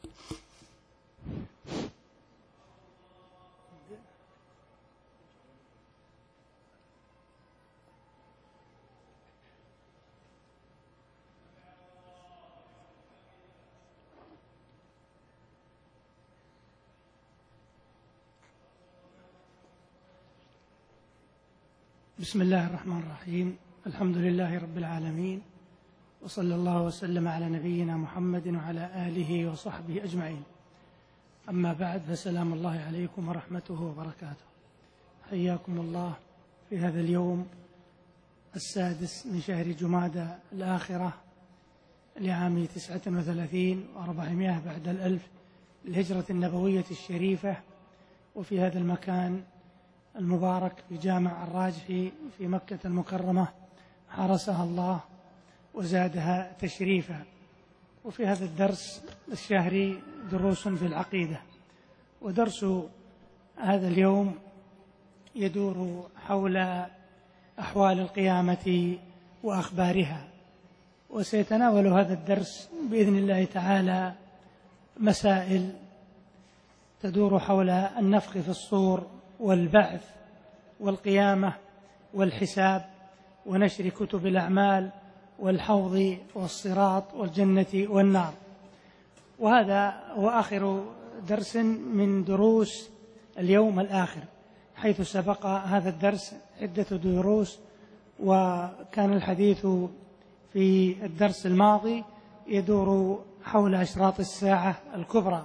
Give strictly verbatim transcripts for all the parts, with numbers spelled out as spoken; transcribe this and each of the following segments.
بسم الله الرحمن الرحيم. الحمد لله رب العالمين، وصلى الله وسلم على نبينا محمد وعلى آله وصحبه أجمعين. أما بعد، فسلام الله عليكم ورحمته وبركاته. حياكم الله في هذا اليوم السادس من شهر جمادى الآخرة لعام تسعة وثلاثين وأربعمائة بعد الألف للهجرة النبوية الشريفة، وفي هذا المكان المبارك في جامع الراجحي في مكة المكرمة، حرسها الله وزادها تشريفا. وفي هذا الدرس الشهري دروس في العقيدة، ودرس هذا اليوم يدور حول أحوال القيامة وأخبارها. وسيتناول هذا الدرس بإذن الله تعالى مسائل تدور حول النفخ في الصور والبعث والقيامة والحساب ونشر كتب الأعمال والحوض والصراط والجنة والنار. وهذا هو آخر درس من دروس اليوم الآخر، حيث سبق هذا الدرس عدة دروس، وكان الحديث في الدرس الماضي يدور حول أشراط الساعة الكبرى.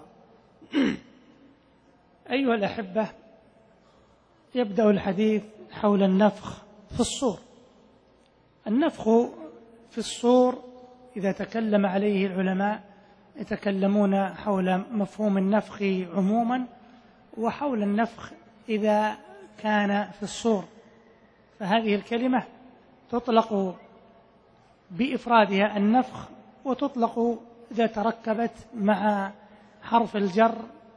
أيها الأحبة، يبدأ الحديث حول النفخ في الصور. النفخ في الصور إذا تكلم عليه العلماء يتكلمون حول مفهوم النفخ عموما، وحول النفخ إذا كان في الصور. فهذه الكلمة تطلق بإفرادها النفخ، وتطلق إذا تركبت مع حرف الجر،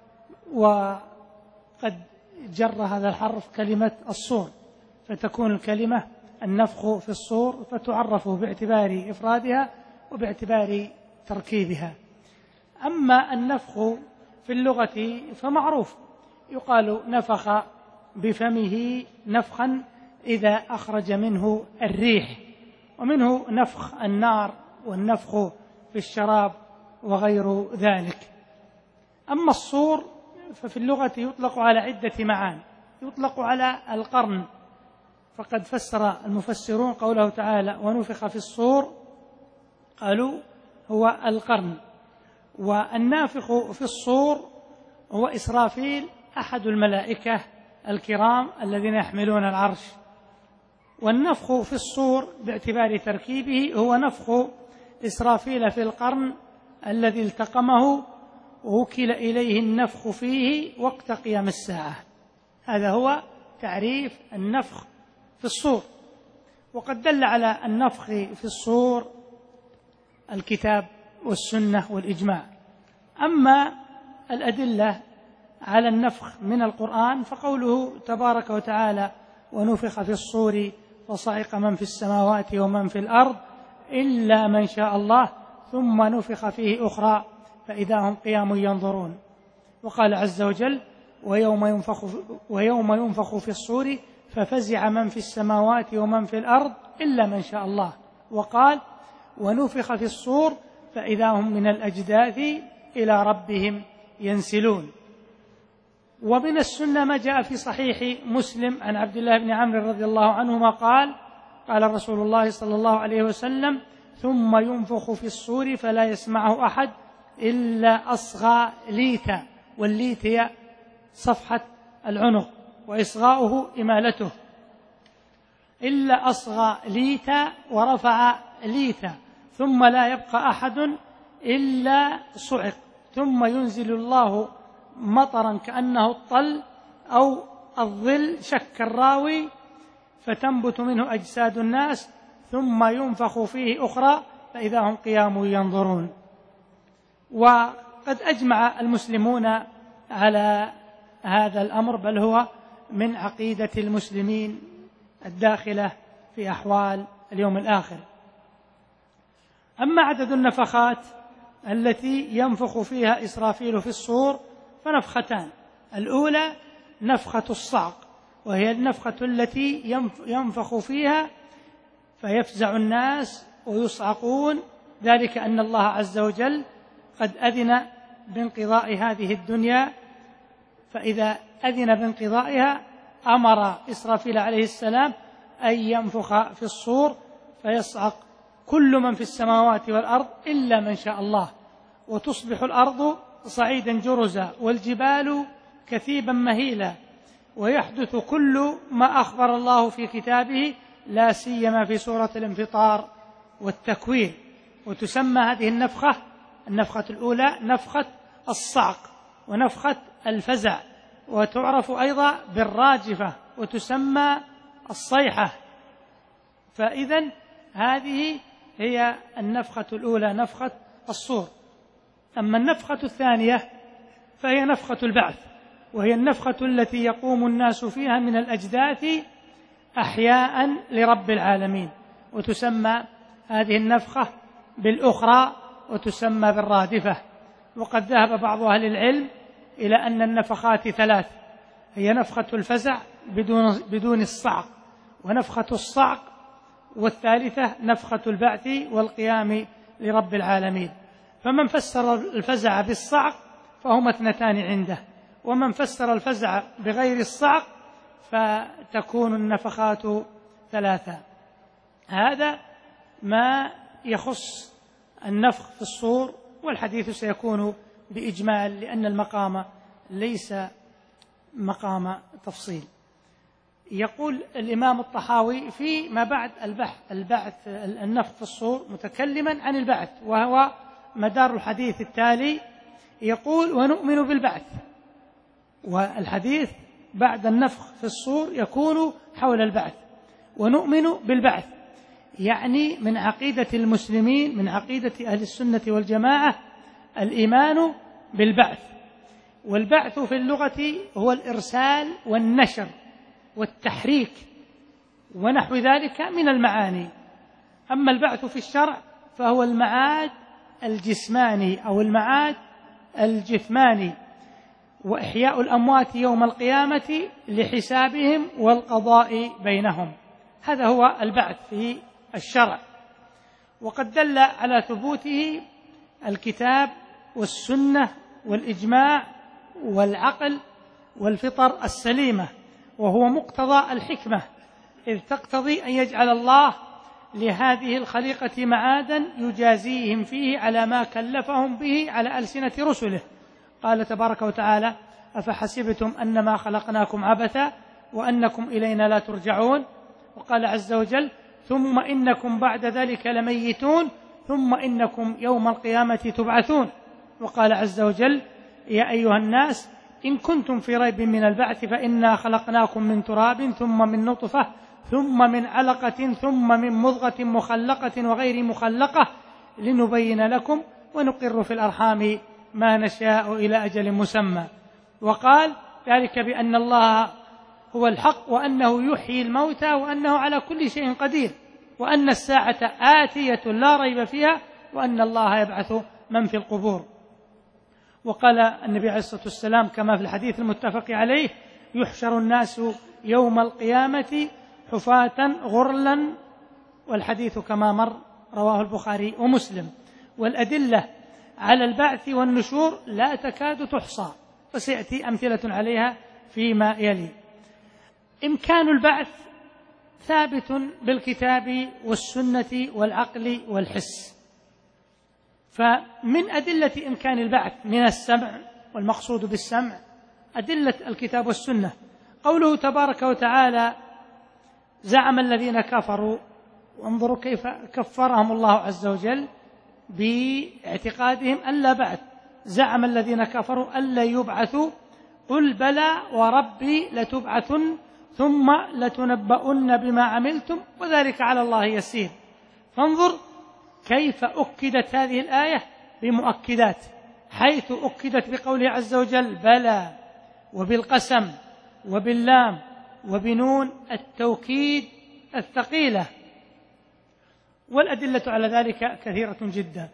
وقد جر هذا الحرف كلمة الصور، فتكون الكلمة النفخ في الصور، فتعرف باعتبار إفرادها وباعتبار تركيبها. أما النفخ في اللغة فمعروف، يقال نفخ بفمه نفخا إذا أخرج منه الريح، ومنه نفخ النار والنفخ في الشراب وغير ذلك. أما الصور ففي اللغة يطلق على عدة معاني. يطلق على القرن، فقد فسر المفسرون قوله تعالى ونفخ في الصور، قالوا هو القرن. والنافخ في الصور هو إسرافيل أحد الملائكة الكرام الذين يحملون العرش. والنفخ في الصور باعتبار تركيبه هو نفخ إسرافيل في القرن الذي التقمه ووكل إليه النفخ فيه وقت قيام الساعة. هذا هو تعريف النفخ في الصور. وقد دل على النفخ في الصور الكتاب والسنة والإجماع. أما الأدلة على النفخ من القرآن فقوله تبارك وتعالى ونفخ في الصور فصعق من في السماوات ومن في الأرض إلا من شاء الله ثم نفخ فيه أخرى فإذا هم قيام ينظرون. وقال عز وجل ويوم ينفخ, ويوم ينفخ في الصور ففزع من في السماوات ومن في الأرض إلا من شاء الله. وقال ونفخ في الصور فإذا هم من الأجداث إلى ربهم ينسلون. ومن السنة ما جاء في صحيح مسلم عن عبد الله بن عمرو رضي الله عنهما قال قال رسول الله صلى الله عليه وسلم ثم ينفخ في الصور فلا يسمعه أحد إلا أصغى ليتا، والليت هي صفحة العنق وإصغاؤه إمالته، إلا أصغى ليتا ورفع ليتا، ثم لا يبقى أحد إلا صعق، ثم ينزل الله مطرا كأنه الطل أو الظل شك الراوي فتنبت منه أجساد الناس ثم ينفخ فيه أخرى فإذا هم قيام ينظرون. وقد أجمع المسلمون على هذا الأمر، بل هو من عقيدة المسلمين الداخلة في أحوال اليوم الآخر. أما عدد النفخات التي ينفخ فيها إسرافيل في الصور فنفختان. الأولى نفخة الصعق، وهي النفخة التي ينفخ فيها فيفزع الناس ويصعقون، ذلك أن الله عز وجل قد أذن بانقضاء هذه الدنيا، فإذا أذن بانقضائها أمر إسرافيل عليه السلام أن ينفخ في الصور فيصعق كل من في السماوات والأرض إلا من شاء الله، وتصبح الأرض صعيدا جرزا والجبال كثيبا مهيلا، ويحدث كل ما أخبر الله في كتابه، لا سيما في سورة الانفطار والتكوير. وتسمى هذه النفخة النفخة الأولى نفخة الصعق ونفخة الفزع، وتعرف أيضا بالراجفة وتسمى الصيحة. فإذن هذه هي النفخة الأولى نفخة الصور. أما النفخة الثانية فهي نفخة البعث، وهي النفخة التي يقوم الناس فيها من الأجداث أحياء لرب العالمين، وتسمى هذه النفخة بالأخرى وتسمى بالرادفة. وقد ذهب بعض أهل العلم إلى أن النفخات ثلاث، هي نفخة الفزع بدون, بدون الصعق، ونفخة الصعق، والثالثة نفخة البعث والقيام لرب العالمين. فمن فسر الفزع بالصعق فهما اثنتان عنده، ومن فسر الفزع بغير الصعق فتكون النفخات ثلاثة. هذا ما يخص النفخ في الصور، والحديث سيكون بإجمال لأن المقام ليس مقام تفصيل. يقول الإمام الطحاوي فيما بعد البحث البعث النفخ في الصور متكلما عن البعث، وهو مدار الحديث التالي. يقول ونؤمن بالبعث، والحديث بعد النفخ في الصور يكون حول البعث. ونؤمن بالبعث يعني من عقيدة المسلمين، من عقيدة أهل السنة والجماعة الإيمان بالبعث. والبعث في اللغة هو الإرسال والنشر والتحريك ونحو ذلك من المعاني. أما البعث في الشرع فهو المعاد الجسماني أو المعاد الجثماني، وإحياء الأموات يوم القيامة لحسابهم والقضاء بينهم. هذا هو البعث في الشرع، وقد دل على ثبوته الكتاب والسنة والإجماع والعقل والفطر السليمة، وهو مقتضى الحكمة، إذ تقتضي أن يجعل الله لهذه الخليقة معادا يجازيهم فيه على ما كلفهم به على ألسنة رسله. قال تبارك وتعالى أفحسبتم أنما خلقناكم عبثا وأنكم إلينا لا ترجعون. وقال عز وجل ثم إنكم بعد ذلك لميتون ثم إنكم يوم القيامة تبعثون. وقال عز وجل يا أيها الناس إن كنتم في ريب من البعث فإنا خلقناكم من تراب ثم من نطفة ثم من علقة ثم من مضغة مخلقة وغير مخلقة لنبين لكم ونقر في الأرحام ما نشاء إلى أجل مسمى. وقال ذلك بأن الله هو الحق وأنه يحيي الموتى وأنه على كل شيء قدير وأن الساعة آتية لا ريب فيها وأن الله يبعث من في القبور. وقال النبي عليه الصلاة والسلام كما في الحديث المتفق عليه يحشر الناس يوم القيامة حفاة غرلا، والحديث كما مر رواه البخاري ومسلم. والأدلة على البعث والنشور لا تكاد تحصى، وسيأتي أمثلة عليها فيما يلي. إمكان البعث ثابت بالكتاب والسنة والعقل والحس. فمن أدلة إمكان البعث من السمع، والمقصود بالسمع أدلة الكتاب والسنة، قوله تبارك وتعالى زعم الذين كفروا، وانظروا كيف كفرهم الله عز وجل باعتقادهم أن لا بعث. زعم الذين كفروا أن لا يبعثوا قل بلى وربي لتبعثن ثم لتنبؤن بما عملتم وذلك على الله يسير. فانظر كيف أكدت هذه الآية بمؤكدات، حيث أكدت بقوله عز وجل بلى وبالقسم وباللام وبنون التوكيد الثقيلة، والأدلة على ذلك كثيرة جدا.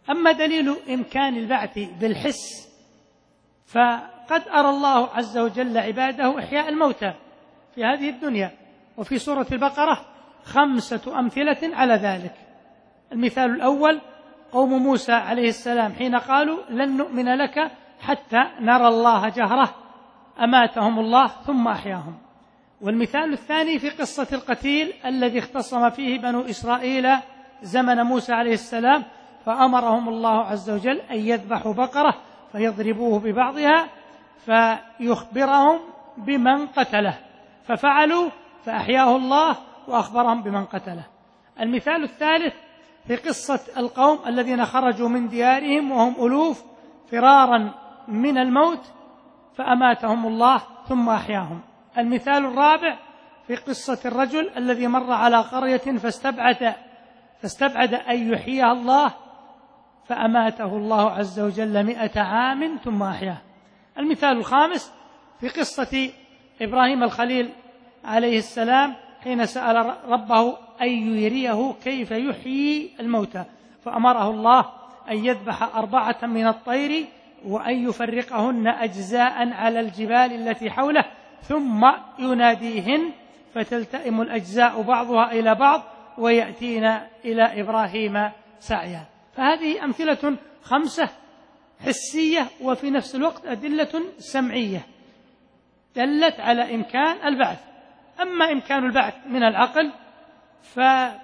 أما دليل إمكان البعث بالحس فقد أرى الله عز وجل عباده إحياء الموتى في هذه الدنيا، وفي سورة البقرة خمسة أمثلة على ذلك. المثال الأول قوم موسى عليه السلام حين قالوا لن نؤمن لك حتى نرى الله جهرة، أماتهم الله ثم أحياهم. والمثال الثاني في قصة القتيل الذي اختصم فيه بنو إسرائيل زمن موسى عليه السلام، فأمرهم الله عز وجل أن يذبحوا بقرة فيضربوه ببعضها فيخبرهم بمن قتله، ففعلوا فأحياه الله وأخبرهم بمن قتله. المثال الثالث في قصة القوم الذين خرجوا من ديارهم وهم ألوف فرارا من الموت فأماتهم الله ثم أحياهم. المثال الرابع في قصة الرجل الذي مر على قرية فاستبعد فاستبعد أن يحييها الله فأماته الله عز وجل مئة عام ثم أحياه. المثال الخامس في قصة إبراهيم الخليل عليه السلام حين سأل ربه أن يريه كيف يحيي الموتى، فأمره الله أن يذبح أربعة من الطير وأن يفرقهن أجزاء على الجبال التي حوله ثم يناديهن فتلتئم الأجزاء بعضها إلى بعض ويأتينا إلى إبراهيم سعيا. فهذه أمثلة خمسة حسية وفي نفس الوقت أدلة سمعية دلت على إمكان البعث. أما إمكان البعث من العقل فإن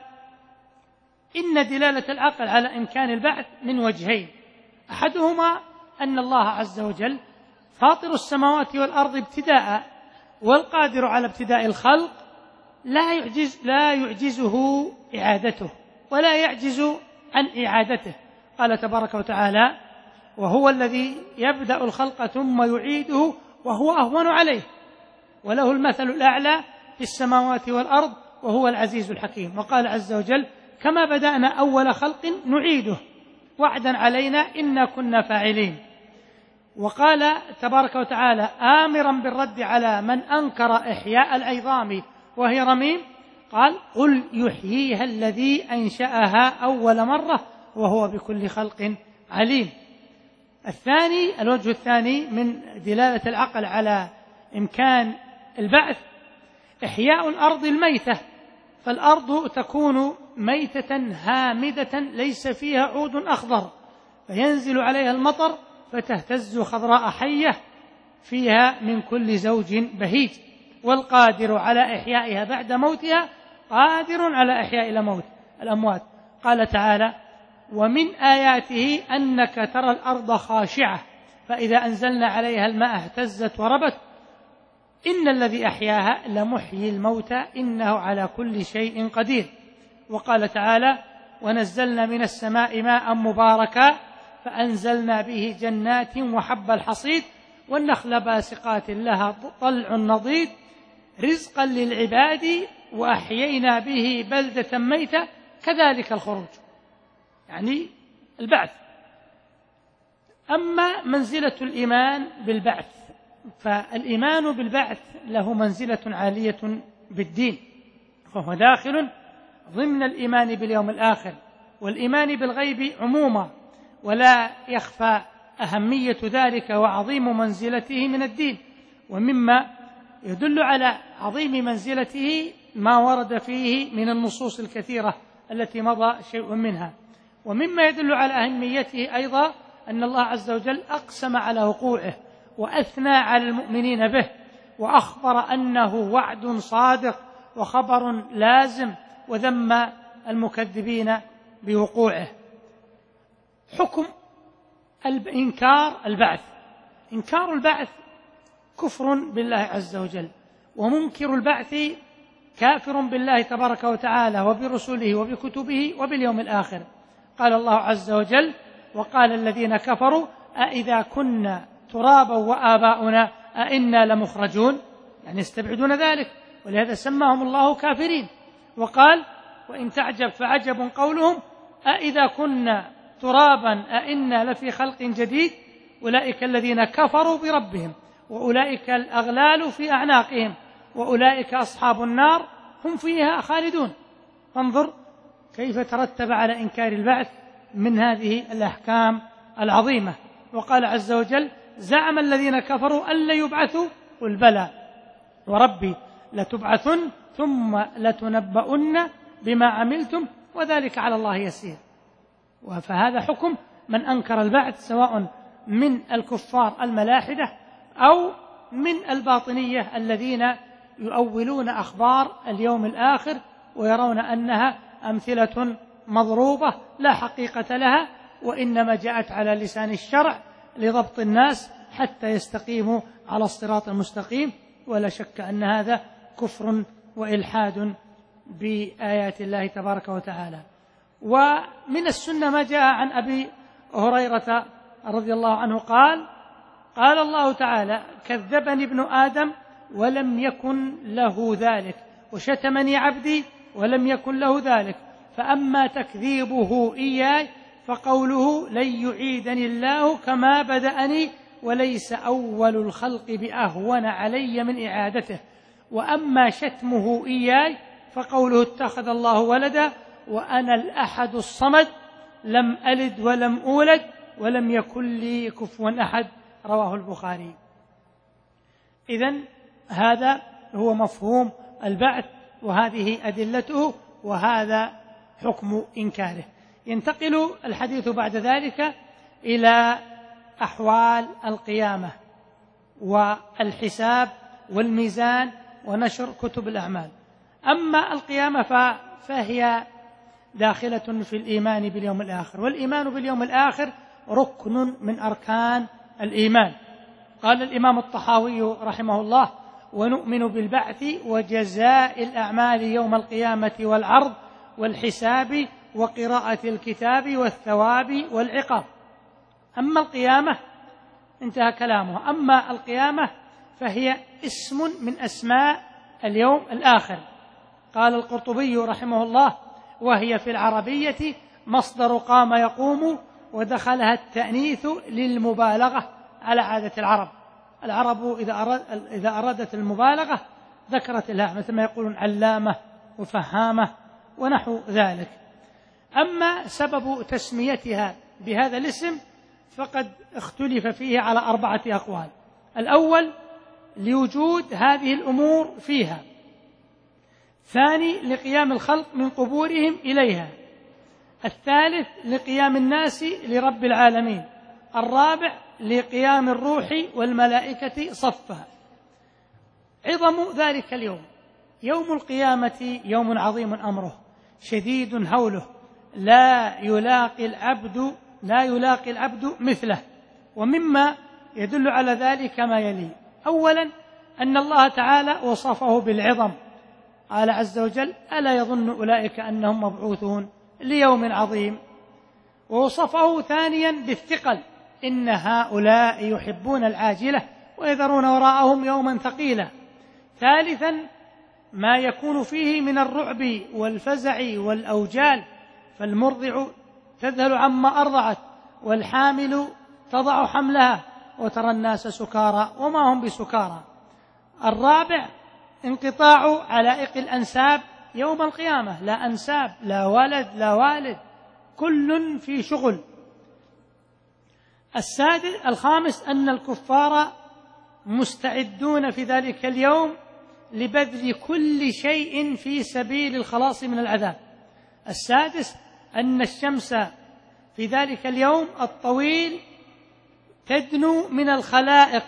دلالة العقل على إمكان البعث من وجهين، أحدهما أن الله عز وجل فاطر السماوات والأرض ابتداء والقادر على ابتداء الخلق لا يعجز لا يعجزه إعادته ولا يعجز عن إعادته. قال تبارك وتعالى وهو الذي يبدأ الخلق ثم يعيده وهو أهون عليه وله المثل الأعلى في السماوات والأرض وهو العزيز الحكيم. وقال عز وجل كما بدأنا أول خلق نعيده وعدا علينا إنا كنا فاعلين. وقال تبارك وتعالى آمرا بالرد على من أنكر إحياء العظام وهي رميم قال قل يحييها الذي أنشأها أول مرة وهو بكل خلق عليم. الثاني الوجه الثاني من دلالة العقل على إمكان البعث إحياء الأرض الميتة، فالأرض تكون ميتة هامدة ليس فيها عود أخضر فينزل عليها المطر فتهتز خضراء حية فيها من كل زوج بهيج، والقادر على إحيائها بعد موتها قادر على إحياء الموت الأموات. قال تعالى ومن آياته أنك ترى الأرض خاشعة فإذا أنزلنا عليها الماء اهتزت وربت إن الذي أحياها لمحيي الموتى إنه على كل شيء قدير. وقال تعالى ونزلنا من السماء ماء مباركا فأنزلنا به جنات وحب الحصيد والنخل باسقات لها طلع نضيد رزقا للعباد وأحيينا به بلدة ميتة كذلك الخروج، يعني البعث. أما منزلة الإيمان بالبعث فالإيمان بالبعث له منزلة عالية بالدين، فهو داخل ضمن الإيمان باليوم الآخر والإيمان بالغيب عموما، ولا يخفى أهمية ذلك وعظيم منزلته من الدين. ومما يدل على عظيم منزلته ما ورد فيه من النصوص الكثيرة التي مضى شيء منها. ومما يدل على أهميته أيضا أن الله عز وجل أقسم على وقوعه وأثنى على المؤمنين به وأخبر أنه وعد صادق وخبر لازم وذم المكذبين بوقوعه. حكم إنكار البعث. إنكار البعث كفر بالله عز وجل، ومنكر البعث كافر بالله تبارك وتعالى وبرسله وبكتبه وباليوم الآخر. قال الله عز وجل وقال الذين كفروا أإذا كنا ترابا وآباؤنا أئنا لمخرجون، يعني يستبعدون ذلك، ولهذا سماهم الله كافرين. وقال وإن تعجب فعجب قولهم أإذا كنا ترابا أئنا لفي خلق جديد أولئك الذين كفروا بربهم وأولئك الأغلال في أعناقهم وأولئك أصحاب النار هم فيها خالدون. فانظر كيف ترتب على إنكار البعث من هذه الأحكام العظيمة. وقال عز وجل: زعم الذين كفروا أن لا يبعثوا، قل بلى وربي لتبعثن ثم لتنبؤن بما عملتم وذلك على الله يسير. فهذا حكم من أنكر البعث، سواء من الكفار الملاحدة أو من الباطنية الذين يؤولون أخبار اليوم الآخر ويرون أنها أمثلة مضروبة لا حقيقة لها، وإنما جاءت على لسان الشرع لضبط الناس حتى يستقيموا على الصراط المستقيم. ولا شك أن هذا كفر وإلحاد بآيات الله تبارك وتعالى. ومن السنة ما جاء عن أبي هريرة رضي الله عنه قال: قال الله تعالى: كذبني ابن آدم ولم يكن له ذلك، وشتمني عبدي ولم يكن له ذلك، فأما تكذيبه إياي فقوله: لن يعيدني الله كما بدأني وليس أول الخلق بأهون علي من إعادته، وأما شتمه إياي فقوله: اتخذ الله ولدا وأنا الأحد الصمد لم ألد ولم أولد ولم يكن لي كفوا أحد، رواه البخاري. إذن هذا هو مفهوم البعث، وهذه أدلته، وهذا حكم إنكاره. ينتقل الحديث بعد ذلك إلى أحوال القيامة والحساب والميزان ونشر كتب الأعمال. أما القيامة فهي داخلة في الإيمان باليوم الآخر، والإيمان باليوم الآخر ركن من أركان الإيمان. قال الإمام الطحاوي رحمه الله: ونؤمن بالبعث وجزاء الأعمال يوم القيامة والعرض والحساب وقراءة الكتاب والثواب والعقاب. أما القيامة انتهى كلامه. أما القيامة فهي اسم من أسماء اليوم الآخر. قال القرطبي رحمه الله: وهي في العربية مصدر قام يقوم، ودخلها التأنيث للمبالغة على عادة العرب. العرب إذا, أراد إذا أرادت المبالغة ذكرت لها، مثل ما يقولون علامة وفهامة ونحو ذلك. أما سبب تسميتها بهذا الاسم فقد اختلف فيه على أربعة أقوال. الأول: لوجود هذه الأمور فيها. ثاني: لقيام الخلق من قبورهم إليها. الثالث: لقيام الناس لرب العالمين. الرابع: لقيام الروح والملائكة صفا. عظم ذلك اليوم، يوم القيامة يوم عظيم أمره، شديد هوله، لا يلاقي العبد لا يلاقي العبد مثله. ومما يدل على ذلك ما يلي: أولا أن الله تعالى وصفه بالعظم، قال عز وجل: ألا يظن أولئك أنهم مبعوثون ليوم عظيم. ووصفه ثانيا بالثقل: إن هؤلاء يحبون العاجلة ويذرون وراءهم يوما ثقيلا. ثالثا ما يكون فيه من الرعب والفزع والأوجال، فالمرضع تذهل عما أرضعت، والحامل تضع حملها، وترى الناس سكارى وما هم بسكارى. الرابع انقطاع علائق الأنساب يوم القيامة، لا أنساب، لا ولد لا والد، كل في شغل. السادس الخامس أن الكفار مستعدون في ذلك اليوم لبذل كل شيء في سبيل الخلاص من العذاب. السادس أن الشمس في ذلك اليوم الطويل تدنو من الخلائق،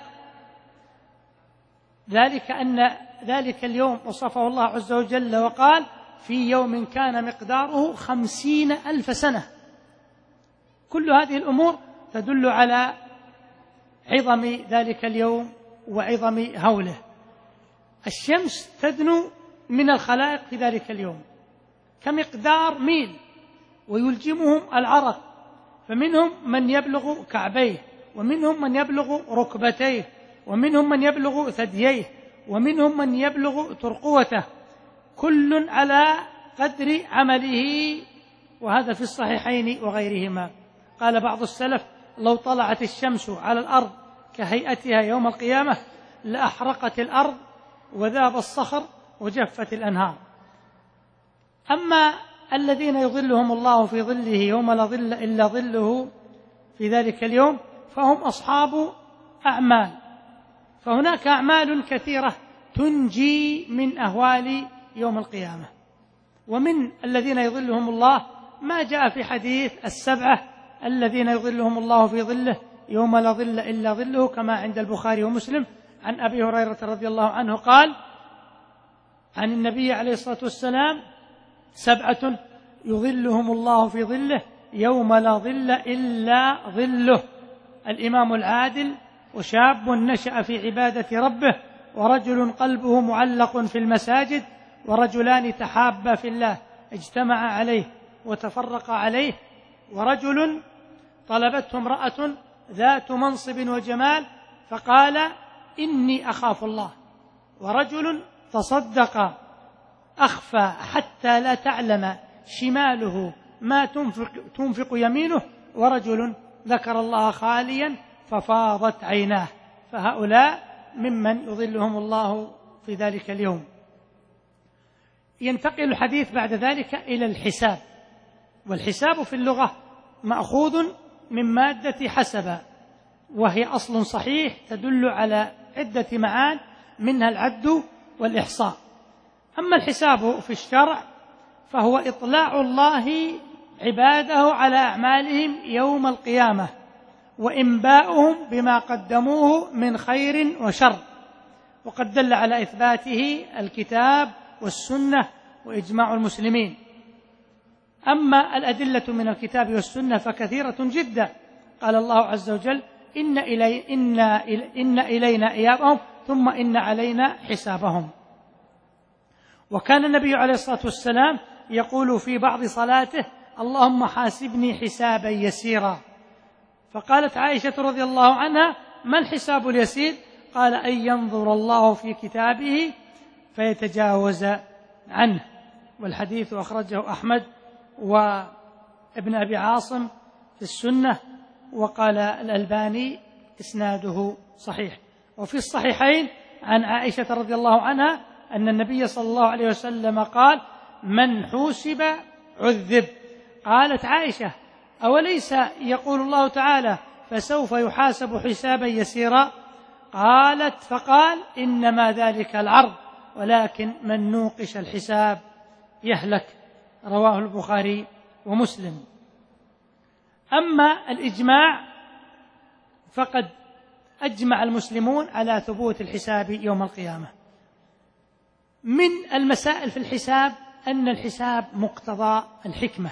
ذلك أن ذلك اليوم وصفه الله عز وجل وقال: في يوم كان مقداره خمسين ألف سنة. كل هذه الأمور تدل على عظم ذلك اليوم وعظم هوله. الشمس تدنو من الخلائق في ذلك اليوم كمقدار ميل، ويلجمهم العرق، فمنهم من يبلغ كعبيه، ومنهم من يبلغ ركبتيه، ومنهم من يبلغ ثدييه، ومنهم من يبلغ ترقوته، كل على قدر عمله، وهذا في الصحيحين وغيرهما. قال بعض السلف: لو طلعت الشمس على الأرض كهيئتها يوم القيامة لأحرقت الأرض وذاب الصخر وجفت الأنهار. أما الذين يظلهم الله في ظله يوم لا ظل إلا ظله في ذلك اليوم فهم أصحاب أعمال. فهناك أعمال كثيرة تنجي من أهوال يوم القيامة. ومن الذين يظلهم الله ما جاء في حديث السبعة الذين يظلهم الله في ظله يوم لا ظل إلا ظله، كما عند البخاري ومسلم عن أبي هريرة رضي الله عنه قال عن النبي عليه الصلاة والسلام: سبعة يظلهم الله في ظله يوم لا ظل إلا ظله: الإمام العادل، وشاب نشأ في عبادة ربه، ورجل قلبه معلق في المساجد، ورجلان تحابا في الله اجتمع عليه وتفرق عليه، ورجل طلبته امرأة ذات منصب وجمال فقال: إني أخاف الله، ورجل تصدق أخفى حتى لا تعلم شماله ما تنفق, تنفق يمينه، ورجل ذكر الله خاليا ففاضت عيناه. فهؤلاء ممن يظلهم الله في ذلك اليوم. ينتقل الحديث بعد ذلك إلى الحساب. والحساب في اللغة مأخوذ من مادة حسب، وهي أصل صحيح تدل على عدة معان منها العد والإحصاء. أما الحساب في الشرع فهو إطلاع الله عباده على أعمالهم يوم القيامة، وإنباؤهم بما قدموه من خير وشر، وقد دل على إثباته الكتاب والسنة وإجماع المسلمين. أما الأدلة من الكتاب والسنة فكثيرة جدا. قال الله عز وجل: إن, إلي إن, إن إلينا إيابهم ثم إن علينا حسابهم. وكان النبي عليه الصلاة والسلام يقول في بعض صلاته: اللهم حاسبني حسابا يسيرا. فقالت عائشة رضي الله عنها: ما الحساب اليسير؟ قال: أن ينظر الله في كتابه فيتجاوز عنه. والحديث أخرجه أحمد وابن أبي عاصم في السنة، وقال الألباني إسناده صحيح. وفي الصحيحين عن عائشة رضي الله عنها أن النبي صلى الله عليه وسلم قال: من حوسب عذب. قالت عائشة: أوليس يقول الله تعالى: فسوف يحاسب حسابا يسيرا؟ قالت: فقال: إنما ذلك العرض، ولكن من نوقش الحساب يهلك. رواه البخاري ومسلم. أما الإجماع فقد أجمع المسلمون على ثبوت الحساب يوم القيامة. من المسائل في الحساب أن الحساب مقتضى الحكمة،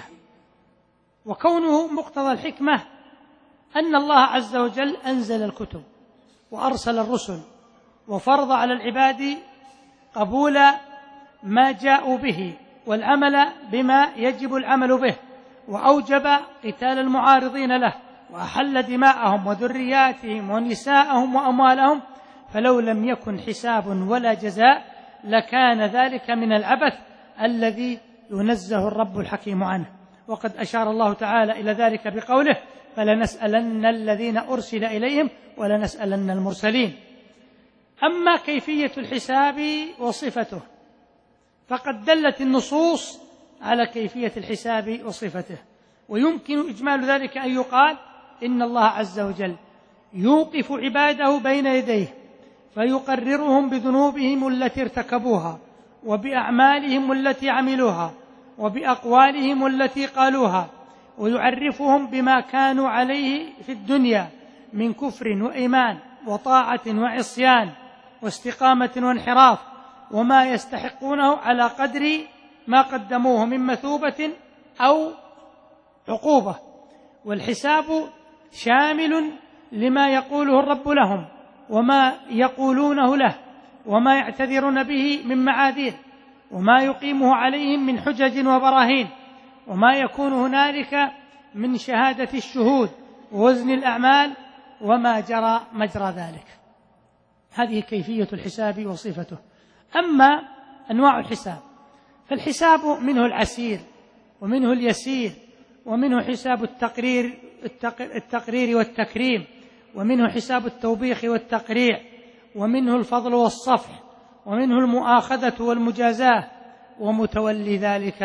وكونه مقتضى الحكمة أن الله عز وجل أنزل الكتب وأرسل الرسل وفرض على العباد قبول ما جاءوا به والعمل بما يجب العمل به، وأوجب قتال المعارضين له، وأحل دماءهم وذرياتهم ونساءهم وأموالهم. فلو لم يكن حساب ولا جزاء لكان ذلك من العبث الذي ينزه الرب الحكيم عنه. وقد أشار الله تعالى إلى ذلك بقوله: فلنسألن الذين أرسل إليهم ولنسألن المرسلين. أما كيفية الحساب وصفته فقد دلت النصوص على كيفية الحساب وصفته، ويمكن إجمال ذلك أن يقال إن الله عز وجل يوقف عباده بين يديه فيقررهم بذنوبهم التي ارتكبوها، وبأعمالهم التي عملوها، وبأقوالهم التي قالوها، ويعرفهم بما كانوا عليه في الدنيا من كفر وإيمان وطاعة وعصيان واستقامة وانحراف، وما يستحقونه على قدر ما قدموه من مثوبة أو عقوبة. والحساب شامل لما يقوله الرب لهم وما يقولونه له وما يعتذرون به من معاذير، وما يقيمه عليهم من حجج وبراهين، وما يكون هنالك من شهادة الشهود ووزن الأعمال وما جرى مجرى ذلك. هذه كيفية الحساب وصفته. أما أنواع الحساب فالحساب منه العسير ومنه اليسير، ومنه حساب التقرير التقرير والتكريم، ومنه حساب التوبيخ والتقريع، ومنه الفضل والصفح، ومنه المؤاخذة والمجازاة، ومتولي ذلك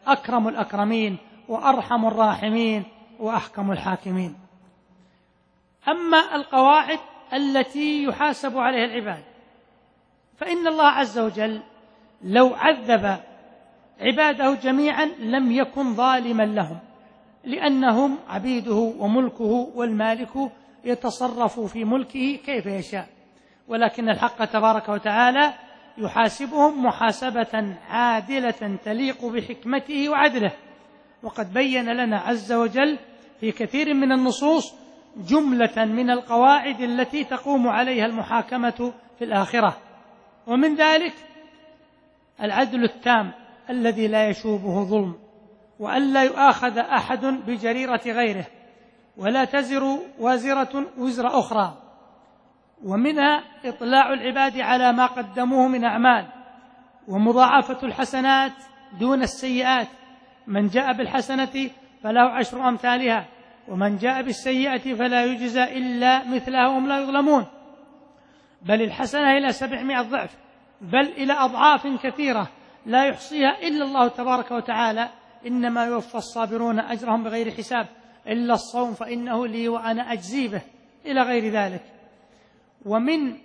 أكرم الأكرمين وأرحم الراحمين وأحكم الحاكمين. أما القواعد التي يحاسب عليها العباد، فإن الله عز وجل لو عذب عباده جميعا لم يكن ظالما لهم، لأنهم عبيده وملكه، والمالك يتصرف في ملكه كيف يشاء، ولكن الحق تبارك وتعالى يحاسبهم محاسبة عادلة تليق بحكمته وعدله. وقد بين لنا عز وجل في كثير من النصوص جملة من القواعد التي تقوم عليها المحاكمة في الآخرة، ومن ذلك العدل التام الذي لا يشوبه ظلم، وألا يؤاخذ أحد بجريرة غيره، ولا تزر وازرة وزر أخرى، ومنها إطلاع العباد على ما قدموه من أعمال، ومضاعفة الحسنات دون السيئات، من جاء بالحسنة فله عشر أمثالها، ومن جاء بالسيئة فلا يجزى إلا مثلها وهم لا يظلمون، بل الحسنة إلى سبعمائة ضعف، بل إلى أضعاف كثيرة لا يحصيها إلا الله تبارك وتعالى. إنما يوفى الصابرون أجرهم بغير حساب، إلا الصوم فإنه لي وأنا أجزي به، إلى غير ذلك. ومن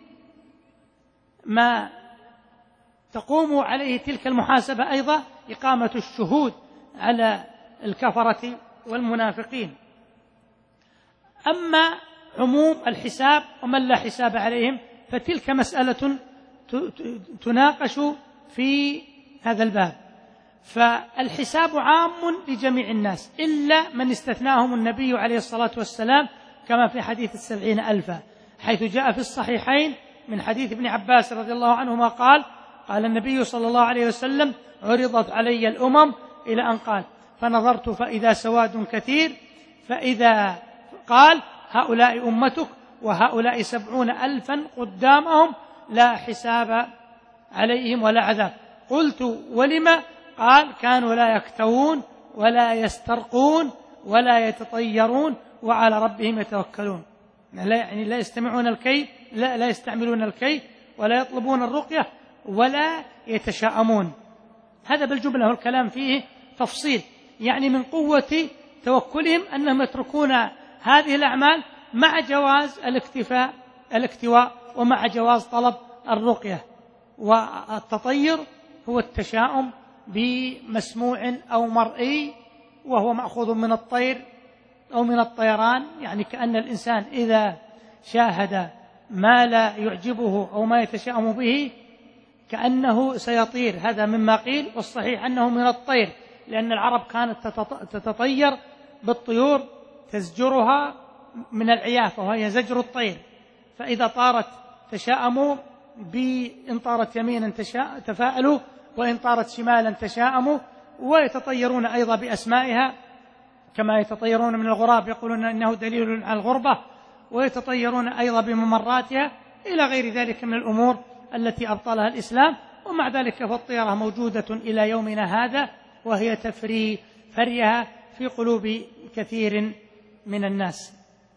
ما تقوم عليه تلك المحاسبة أيضا إقامة الشهود على الكفرة والمنافقين. أما عموم الحساب ومن لا حساب عليهم فتلك مسألة تناقش في هذا الباب، فالحساب عام لجميع الناس إلا من استثناهم النبي عليه الصلاة والسلام، كما في حديث السبعين ألفا، حيث جاء في الصحيحين من حديث ابن عباس رضي الله عنهما قال: قال النبي صلى الله عليه وسلم: عرضت علي الأمم إلى أن قال: فنظرت فإذا سواد كثير، فإذا قال: هؤلاء أمتك وهؤلاء سبعون ألفا قدامهم لا حساب عليهم ولا عذاب. قلت: ولما؟ قال: كانوا لا يكتوون ولا يسترقون ولا يتطيرون وعلى ربهم يتوكلون. يعني لا يستمعون الكي، لا, لا يستعملون الكي، ولا يطلبون الرقية، ولا يتشاءمون. هذا بالجملة، والكلام فيه تفصيل، يعني من قوة توكلهم أنهم يتركون هذه الأعمال مع جواز الاكتفاء الاكتواء ومع جواز طلب الرقية. والتطير هو التشاؤم بمسموع أو مرئي، وهو مأخوذ من الطير أو من الطيران، يعني كأن الإنسان إذا شاهد ما لا يعجبه أو ما يتشاءم به كأنه سيطير، هذا مما قيل، والصحيح أنه من الطير، لأن العرب كانت تتطير بالطيور تزجرها من العيافة وهي زجر الطير، فإذا طارت تشاءموا، بإن طارت يمينا تفاءلوا، وإن طارت شمالا تشاءموا. ويتطيرون أيضا بأسمائها، كما يتطيرون من الغراب يقولون إنه دليل على الغربة، ويتطيرون أيضا بممراتها، إلى غير ذلك من الأمور التي أبطلها الإسلام. ومع ذلك فالطيرة موجودة إلى يومنا هذا، وهي تفري فريها في قلوب كثير من الناس.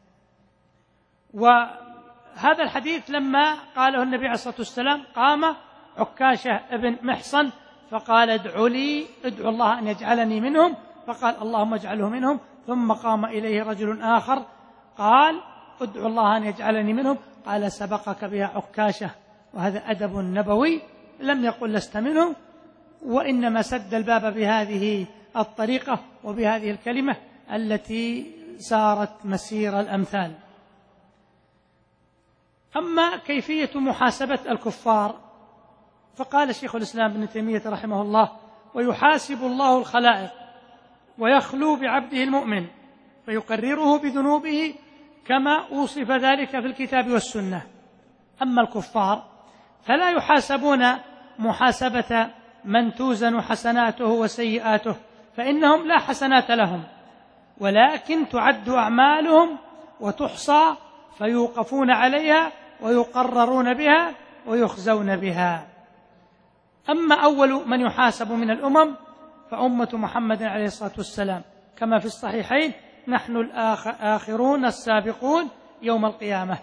وهذا الحديث لما قاله النبي عليه الصلاة والسلام قام عكاشة ابن محصن فقال: ادعوا لي، ادعوا الله أن يجعلني منهم، فقال: اللهم اجعله منهم. ثم قام إليه رجل آخر قال: ادعوا الله أن يجعلني منهم، قال: سبقك بها عكاشة. وهذا أدب نبوي، لم يقل لست منهم، وإنما سد الباب بهذه الطريقة وبهذه الكلمة التي سارت مسير الأمثال. أما كيفية محاسبة الكفار، فقال شيخ الإسلام ابن تيمية رحمه الله: ويحاسب الله الخلائق ويخلو بعبده المؤمن فيقرره بذنوبه كما أوصف ذلك في الكتاب والسنة. أما الكفار فلا يحاسبون محاسبة من توزن حسناته وسيئاته، فإنهم لا حسنات لهم، ولكن تعد أعمالهم وتحصى فيوقفون عليها ويقررون بها ويخزون بها. أما أول من يحاسب من الأمم فأمة محمد عليه الصلاة والسلام، كما في الصحيحين: نحن الآخرون السابقون يوم القيامة،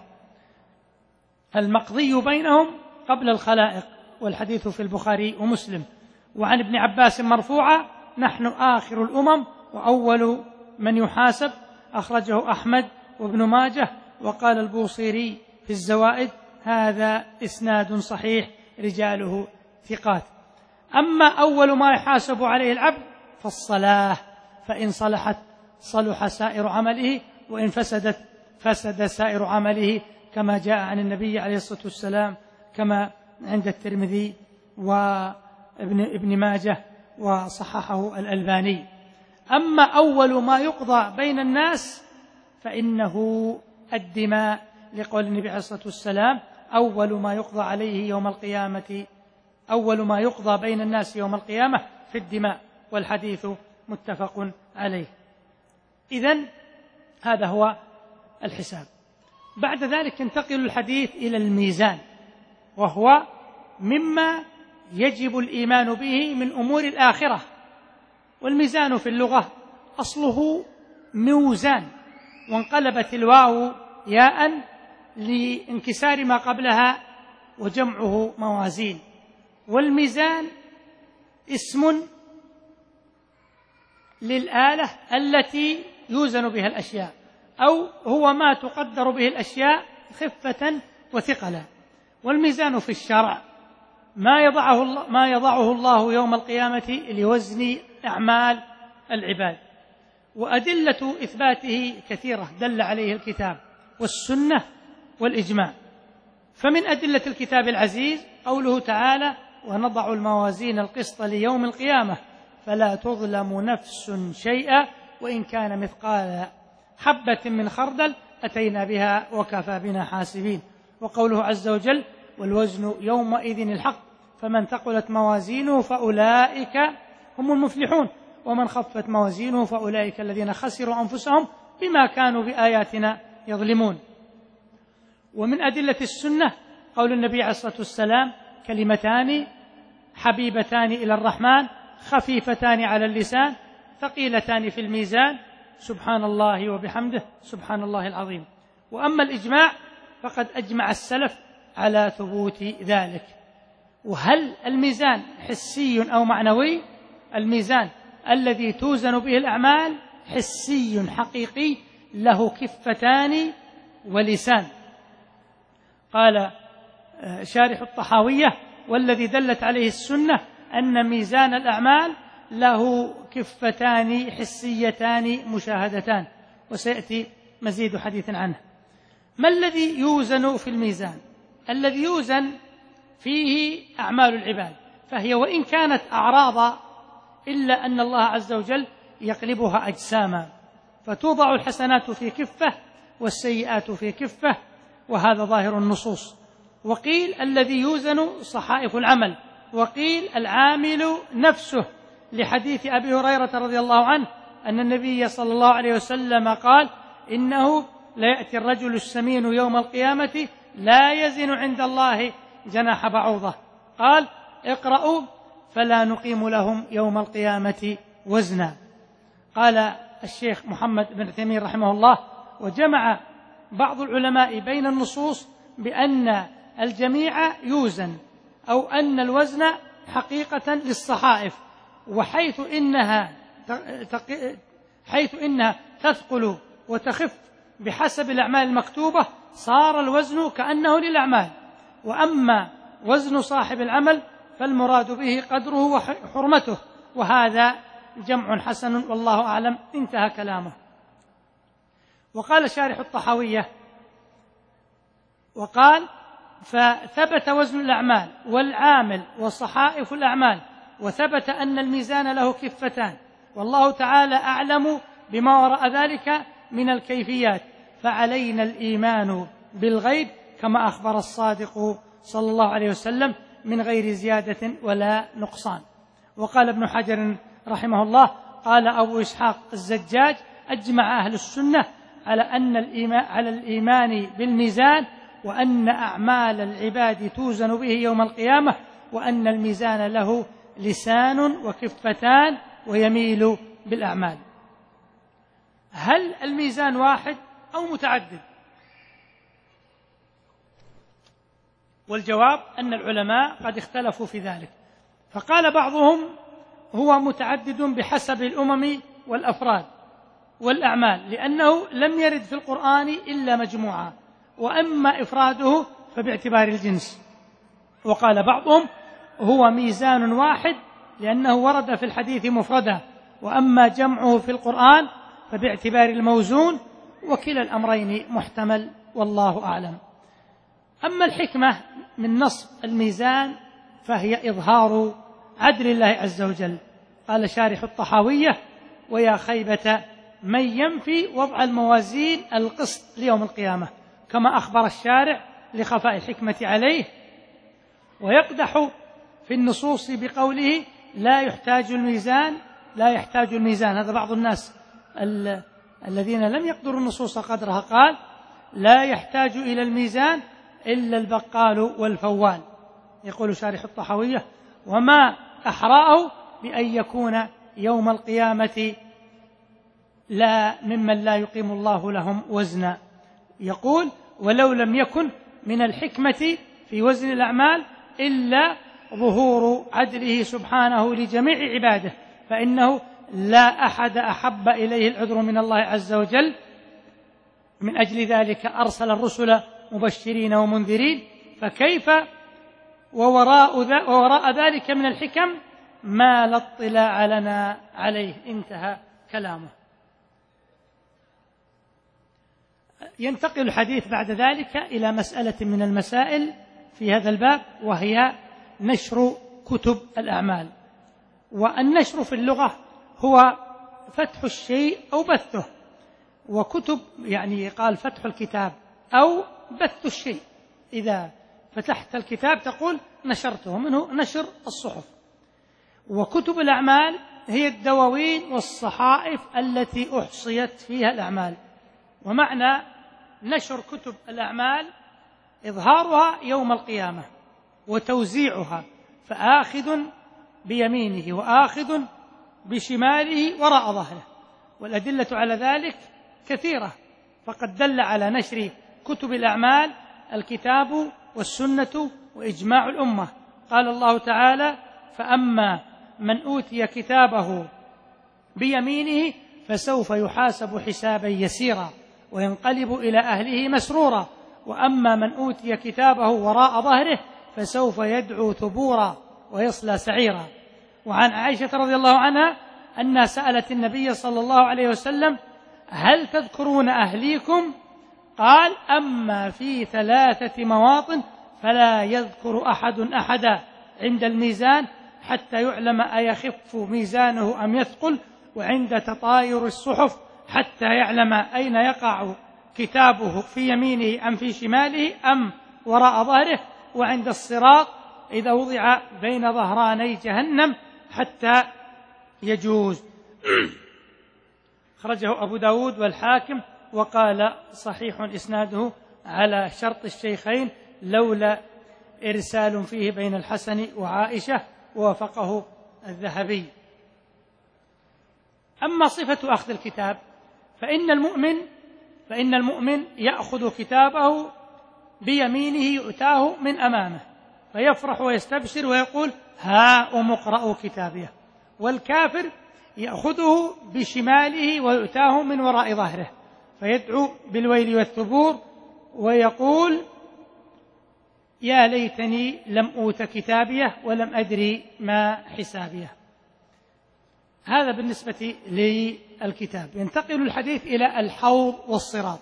المقضي بينهم قبل الخلائق، والحديث في البخاري ومسلم. وعن ابن عباس مرفوعا: نحن آخر الأمم وأول من يحاسب. أخرجه أحمد وابن ماجه. وقال البوصيري في الزوائد: هذا إسناد صحيح رجاله ثقات. أما أول ما يحاسب عليه العبد فالصلاة، فإن صلحت صلح سائر عمله، وإن فسدت فسد سائر عمله، كما جاء عن النبي عليه الصلاة والسلام كما عند الترمذي وابن ابن ماجه وصححه الألباني. أما أول ما يقضى بين الناس فإنه الدماء، لقول النبي عليه الصلاة والسلام: أول ما يقضى عليه يوم القيامة أول ما يقضى بين الناس يوم القيامة في الدماء، والحديث متفق عليه. إذن هذا هو الحساب. بعد ذلك ينتقل الحديث إلى الميزان، وهو مما يجب الإيمان به من أمور الآخرة. والميزان في اللغة أصله ميزان، وانقلبت الواو ياء لانكسار ما قبلها وجمعه موازين. والميزان اسم للآلة التي يوزن بها الأشياء، أو هو ما تقدر به الأشياء خفة وثقلا. والميزان في الشرع ما يضعه الله, ما يضعه الله يوم القيامة لوزن أعمال العباد. وأدلة إثباته كثيرة دل عليه الكتاب والسنة والإجماع. فمن أدلة الكتاب العزيز قوله تعالى: ونضع الموازين القسط ليوم القيامة فلا تظلم نفس شيئا وإن كان مثقال حبة من خردل أتينا بها وكفى بنا حاسبين. وقوله عز وجل: والوزن يومئذ الحق فمن ثقلت موازينه فأولئك هم المفلحون ومن خفت موازينه فأولئك الذين خسروا أنفسهم بما كانوا بآياتنا يظلمون. ومن أدلة السنة قول النبي عليه الصلاة والسلام: كلمتان حبيبتان إلى الرحمن خفيفتان على اللسان ثقيلتان في الميزان سبحان الله وبحمده سبحان الله العظيم. وأما الإجماع فقد أجمع السلف على ثبوت ذلك. وهل الميزان حسي أو معنوي؟ الميزان الذي توزن به الأعمال حسي حقيقي له كفتان ولسان. قال شارح الطحاوية: والذي دلت عليه السنة أن ميزان الأعمال له كفتان حسيتان مشاهدتان، وسيأتي مزيد حديث عنه. ما الذي يوزن في الميزان؟ الذي يوزن فيه أعمال العباد، فهي وإن كانت أعراضا إلا أن الله عز وجل يقلبها أجساما، فتوضع الحسنات في كفة والسيئات في كفة، وهذا ظاهر النصوص. وقيل الذي يوزن صحائف العمل، وقيل العامل نفسه، لحديث أبي هريرة رضي الله عنه أن النبي صلى الله عليه وسلم قال: إنه ليأتي الرجل السمين يوم القيامة لا يزن عند الله جناح بعوضة. قال: اقرأوا فلا نقيم لهم يوم القيامة وزنا. قال الشيخ محمد بن عثيمين رحمه الله: وجمع بعض العلماء بين النصوص بأن الجميع يوزن، أو أن الوزن حقيقة للصحائف، وحيث إنها حيث إنها تثقل وتخف بحسب الأعمال المكتوبة صار الوزن كأنه للأعمال. وأما وزن صاحب العمل فالمراد به قدره وحرمته، وهذا جمع حسن والله أعلم. انتهى كلامه. وقال شارح الطحاوية: وقال: فثبت وزن الأعمال والعامل وصحائف الأعمال، وثبت أن الميزان له كفتان، والله تعالى أعلم بما وراء ذلك من الكيفيات، فعلينا الإيمان بالغيب كما أخبر الصادق صلى الله عليه وسلم من غير زيادة ولا نقصان. وقال ابن حجر رحمه الله: قال أبو إسحاق الزجاج: أجمع أهل السنة على أن الإيمان على الإيمان بالميزان، وأن أعمال العباد توزن به يوم القيامة، وأن الميزان له لسان وكفتان ويميل بالأعمال. هل الميزان واحد أو متعدد؟ والجواب أن العلماء قد اختلفوا في ذلك، فقال بعضهم: هو متعدد بحسب الأمم والأفراد والأعمال، لأنه لم يرد في القرآن إلا مجموعة، وأما إفراده فباعتبار الجنس. وقال بعضهم هو ميزان واحد لأنه ورد في الحديث مفردا، وأما جمعه في القرآن فباعتبار الموزون، وكلا الأمرين محتمل والله أعلم. أما الحكمة من نصب الميزان فهي إظهار عدل الله عز وجل. قال شارح الطحاوية: ويا خيبة من ينفي وضع الموازين القسط ليوم القيامة، كما أخبر الشارع لخفاء الحكمة عليه. ويقدح في النصوص بقوله: لا يحتاج الميزان لا يحتاج الميزان. هذا بعض الناس ال... الذين لم يقدروا النصوص قدرها، قال: لا يحتاج إلى الميزان إلا البقال والفوال. يقول شارح الطحاوية: وما أحراه بأن يكون يوم القيامة لا ممن لا يقيم الله لهم وزنا. يقول: ولو لم يكن من الحكمة في وزن الأعمال إلا ظهور عدله سبحانه لجميع عباده، فإنه لا أحد أحب إليه العذر من الله عز وجل، من أجل ذلك أرسل الرسل مبشرين ومنذرين، فكيف ووراء, ووراء ذلك من الحكم ما لا اطلاع لنا عليه. انتهى كلامه. ينتقل الحديث بعد ذلك إلى مسألة من المسائل في هذا الباب، وهي نشر كتب الأعمال. والنشر في اللغة هو فتح الشيء أو بثه، وكتب يعني قال فتح الكتاب أو بث الشيء. إذا فتحت الكتاب تقول نشرته، منه نشر الصحف. وكتب الأعمال هي الدواوين والصحائف التي أحصيت فيها الأعمال. ومعنى نشر كتب الأعمال إظهارها يوم القيامة وتوزيعها، فآخذ بيمينه وآخذ بشماله وراء ظهره. والأدلة على ذلك كثيرة، فقد دل على نشر كتب الأعمال الكتاب والسنة وإجماع الأمة. قال الله تعالى: فأما من أوتي كتابه بيمينه فسوف يحاسب حسابا يسيرا وينقلب إلى أهله مسرورا، وأما من أوتي كتابه وراء ظهره فسوف يدعو ثبورا ويصلى سعيرا. وعن عائشة رضي الله عنها أنها سألت النبي صلى الله عليه وسلم: هل تذكرون أهليكم؟ قال: أما في ثلاثة مواطن فلا يذكر أحد أحدا عند الميزان حتى يعلم أيخف ميزانه أم يثقل، وعند تطاير الصحف حتى يعلم أين يقع كتابه، في يمينه أم في شماله أم وراء ظهره، وعند الصراط إذا وضع بين ظهراني جهنم حتى يجوز. خرجه أبو داود والحاكم وقال: صحيح إسناده على شرط الشيخين لولا إرسال فيه بين الحسن وعائشة، ووافقه الذهبي. أما صفة أخذ الكتاب فإن المؤمن فإن المؤمن يأخذ كتابه بيمينه يؤتاه من أمامه فيفرح ويستبشر ويقول: هاؤم اقرءوا كتابيه. والكافر يأخذه بشماله ويؤتاه من وراء ظهره فيدعو بالويل والثبور ويقول: يا ليتني لم أوت كتابيه ولم أدري ما حسابيه. هذا بالنسبة للكتاب. ينتقل الحديث إلى الحوض والصراط.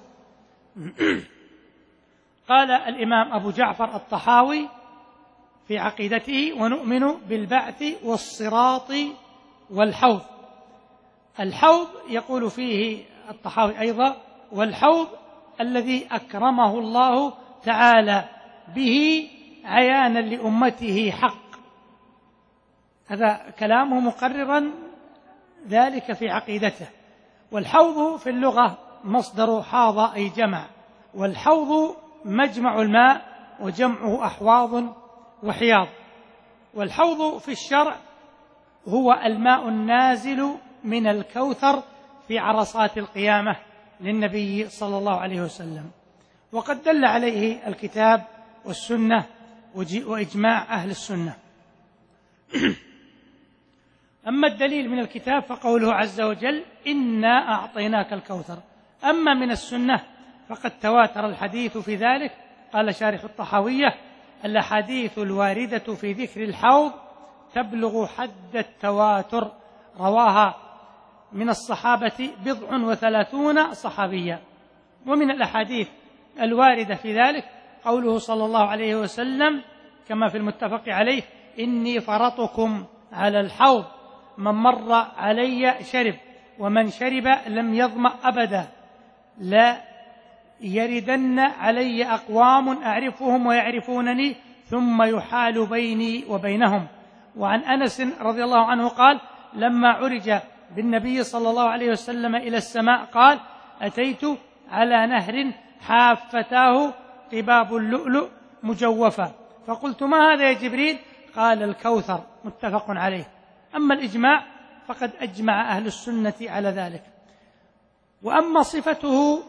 قال الإمام أبو جعفر الطحاوي في عقيدته: ونؤمن بالبعث والصراط والحوض. الحوض يقول فيه الطحاوي أيضا: والحوض الذي أكرمه الله تعالى به عيانا لأمته حق. هذا كلامه مقررا ذلك في عقيدته. والحوض في اللغة مصدر حاض أي جمع، والحوض مجمع الماء وجمعه أحواض وحياض. والحوض في الشرع هو الماء النازل من الكوثر في عرصات القيامة للنبي صلى الله عليه وسلم، وقد دل عليه الكتاب والسنة وإجماع أهل السنة. أما الدليل من الكتاب فقوله عز وجل إنا أعطيناك الكوثر. أما من السنة فقد تواتر الحديث في ذلك. قال شارح الطحاوية الأحاديث الواردة في ذكر الحوض تبلغ حد التواتر، رواها من الصحابة بضع وثلاثون صحابيا. ومن الأحاديث الواردة في ذلك قوله صلى الله عليه وسلم كما في المتفق عليه إني فرطكم على الحوض من مر علي شرب ومن شرب لم يظمأ أبدا، لا يردن علي أقوام أعرفهم ويعرفونني ثم يحال بيني وبينهم. وعن أنس رضي الله عنه قال لما عرج بالنبي صلى الله عليه وسلم إلى السماء قال أتيت على نهر حافتاه قباب اللؤلؤ مجوفة فقلت ما هذا يا جبريل؟ قال الكوثر، متفق عليه. أما الإجماع فقد أجمع أهل السنة على ذلك. وأما صفته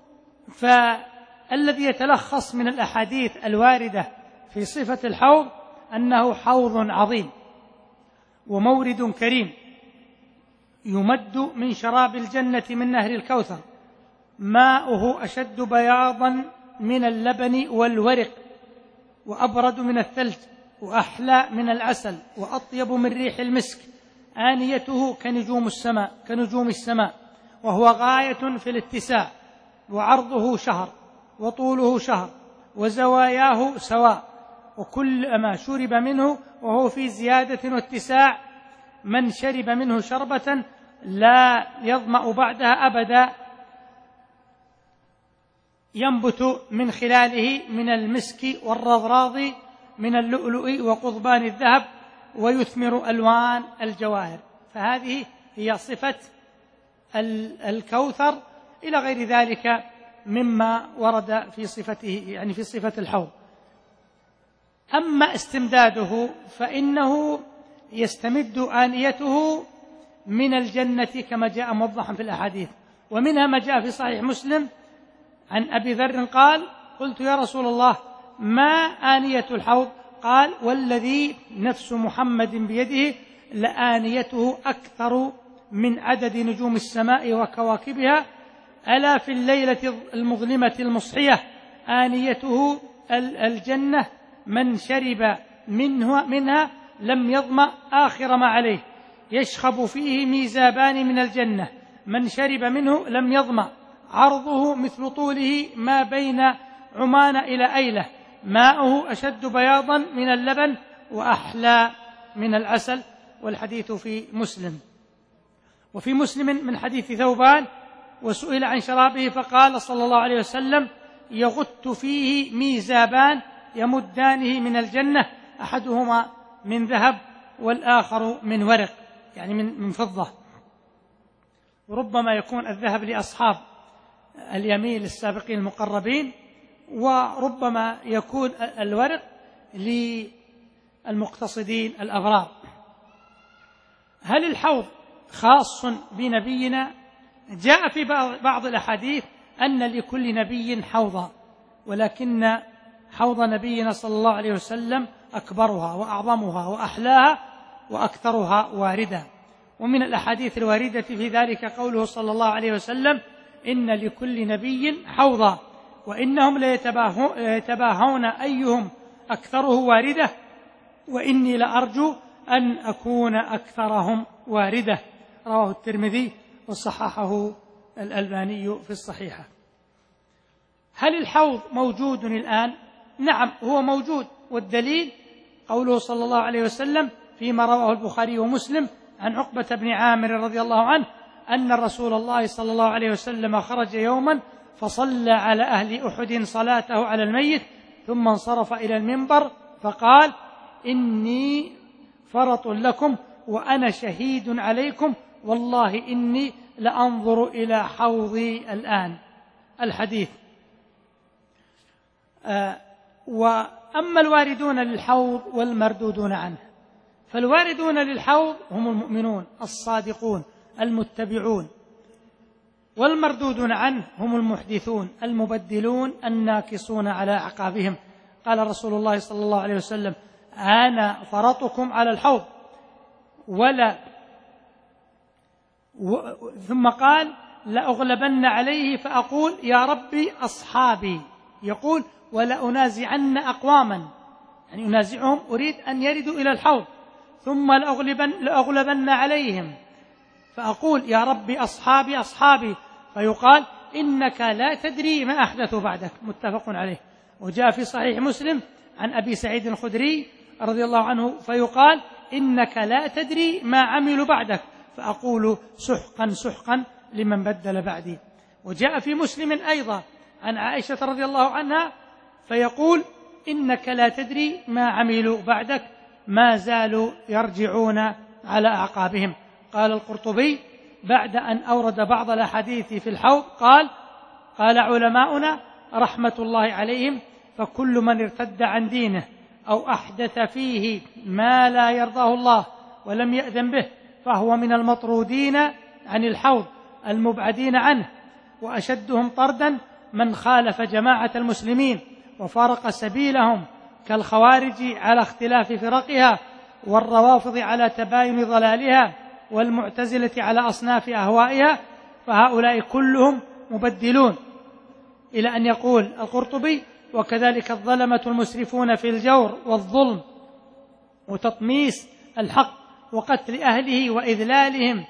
فالذي يتلخص من الأحاديث الواردة في صفة الحوض أنه حوض عظيم ومورد كريم يمد من شراب الجنة من نهر الكوثر، ماؤه أشد بياضا من اللبن والورق وأبرد من الثلج وأحلى من العسل وأطيب من ريح المسك، آنيته كنجوم السماء كنجوم السماء وهو غاية في الاتساع، وعرضه شهر وطوله شهر وزواياه سواء، وكل ما شرب منه وهو في زيادة واتساع من شرب منه شربة لا يظمأ بعدها أبدا ينبت من خلاله من المسك والرضراض من اللؤلؤ وقضبان الذهب ويثمر ألوان الجواهر. فهذه هي صفة الكوثر إلى غير ذلك مما ورد في صفته، يعني في صفة الحوض. أما استمداده فإنه يستمد آنيته من الجنة كما جاء موضحا في الأحاديث، ومنها ما جاء في صحيح مسلم عن أبي ذر قال قلت يا رسول الله ما آنية الحوض؟ قال والذي نفس محمد بيده لآنيته أكثر من عدد نجوم السماء وكواكبها، ألا في الليلة المظلمة المصحية آنيته الجنة من شرب منه منها لم يظمأ آخر ما عليه، يشخب فيه ميزابان من الجنة من شرب منه لم يظمأ، عرضه مثل طوله ما بين عمان إلى أيلة، ماؤه أشد بياضا من اللبن وأحلى من العسل. والحديث في مسلم. وفي مسلم من حديث ثوبان وسئل عن شرابه فقال صلى الله عليه وسلم يغت فيه ميزابان يمدانه من الجنة، أحدهما من ذهب والآخر من ورق، يعني من من فضة. وربما يكون الذهب لأصحاب اليمين السابقين المقربين، وربما يكون الورق للمقتصدين الأبرار. هل الحوض خاص بنبينا؟ جاء في بعض الأحاديث أن لكل نبي حوضا، ولكن حوض نبينا صلى الله عليه وسلم أكبرها وأعظمها وأحلاها وأكثرها واردة. ومن الأحاديث الواردة في ذلك قوله صلى الله عليه وسلم إن لكل نبي حوضا وإنهم ليتباهون أيهم أكثره واردة وإني لأرجو أن أكون أكثرهم واردة. رواه الترمذي وصححه الألباني في الصحيحة. هل الحوض موجود الآن؟ نعم هو موجود، والدليل قوله صلى الله عليه وسلم فيما رواه البخاري ومسلم عن عقبة بن عامر رضي الله عنه أن رسول الله صلى الله عليه وسلم خرج يوما فصلى على أهل أحد صلاته على الميت ثم انصرف إلى المنبر فقال إني فرط لكم وأنا شهيد عليكم والله إني لأنظر إلى حوضي الآن. الحديث. آه وأما الواردون للحوض والمردودون عنه، فالواردون للحوض هم المؤمنون الصادقون المتبعون، والمردودون عنه هم المحدثون المبدلون الناكصون على أعقابهم. قال رسول الله صلى الله عليه وسلم أنا فرطكم على الحوض ولا ثم قال لأغلبن عليه فأقول يا ربي أصحابي، يقول ولأنازعن أقواما، يعني أنازعهم أريد أن يردوا إلى الحوض، ثم لأغلبن, لأغلبن عليهم فأقول يا ربي أصحابي أصحابي، فيقال إنك لا تدري ما أحدثوا بعدك، متفق عليه. وجاء في صحيح مسلم عن أبي سعيد الخدري رضي الله عنه فيقال إنك لا تدري ما عملوا بعدك، فأقول سحقا سحقا لمن بدل بعدي. وجاء في مسلم أيضا عن عائشة رضي الله عنها فيقول إنك لا تدري ما عملوا بعدك، ما زالوا يرجعون على أعقابهم. قال القرطبي بعد أن أورد بعض الأحاديث في الحوض قال قال علماؤنا رحمة الله عليهم فكل من ارتد عن دينه أو أحدث فيه ما لا يرضاه الله ولم يأذن به فهو من المطرودين عن الحوض المبعدين عنه، وأشدهم طردا من خالف جماعة المسلمين وفارق سبيلهم كالخوارج على اختلاف فرقها، والروافض على تباين ضلالها، والمعتزلة على أصناف أهوائها، فهؤلاء كلهم مبدلون. إلى أن يقول القرطبي وكذلك الظلمة المسرفون في الجور والظلم وتطميس الحق وقتل أهله وإذلالهم،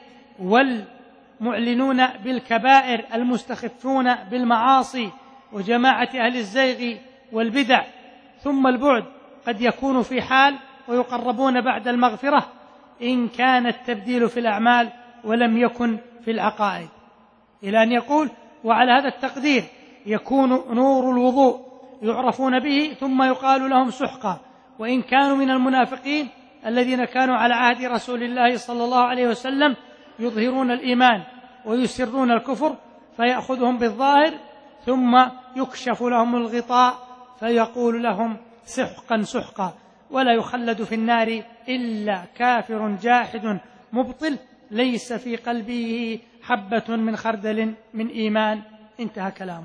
والمعلنون بالكبائر المستخفون بالمعاصي، وجماعة أهل الزيغ والبدع. ثم البعد قد يكون في حال ويقربون بعد المغفرة إن كان التبديل في الأعمال ولم يكن في العقائد. إلى أن يقول وعلى هذا التقدير يكون نور الوضوء يعرفون به ثم يقال لهم سحقا، وإن كانوا من المنافقين الذين كانوا على عهد رسول الله صلى الله عليه وسلم يظهرون الإيمان ويسرون الكفر فيأخذهم بالظاهر ثم يكشف لهم الغطاء فيقول لهم سحقا سحقا، ولا يخلد في النار إلا كافر جاحد مبطل ليس في قلبه حبة من خردل من إيمان. انتهى كلامه.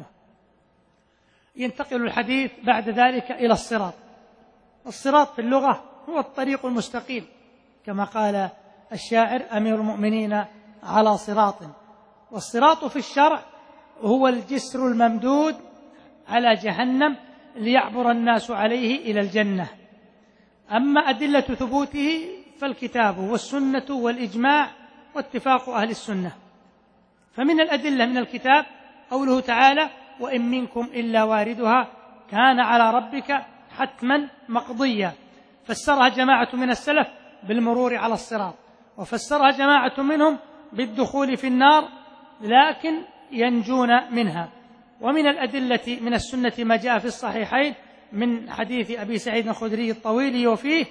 ينتقل الحديث بعد ذلك إلى الصراط. الصراط في اللغة هو الطريق المستقيم، كما قال الشاعر أمير المؤمنين على صراط. والصراط في الشرع هو الجسر الممدود على جهنم ليعبر الناس عليه إلى الجنة. أما أدلة ثبوته فالكتاب والسنة والإجماع واتفاق أهل السنة. فمن الأدلة من الكتاب قوله تعالى وإن منكم إلا واردها كان على ربك حتما مقضيا، فسرها جماعة من السلف بالمرور على الصراط، وفسرها جماعة منهم بالدخول في النار لكن ينجون منها. ومن الأدلة من السنة ما جاء في الصحيحين من حديث أبي سعيد الخدري الطويل وفيه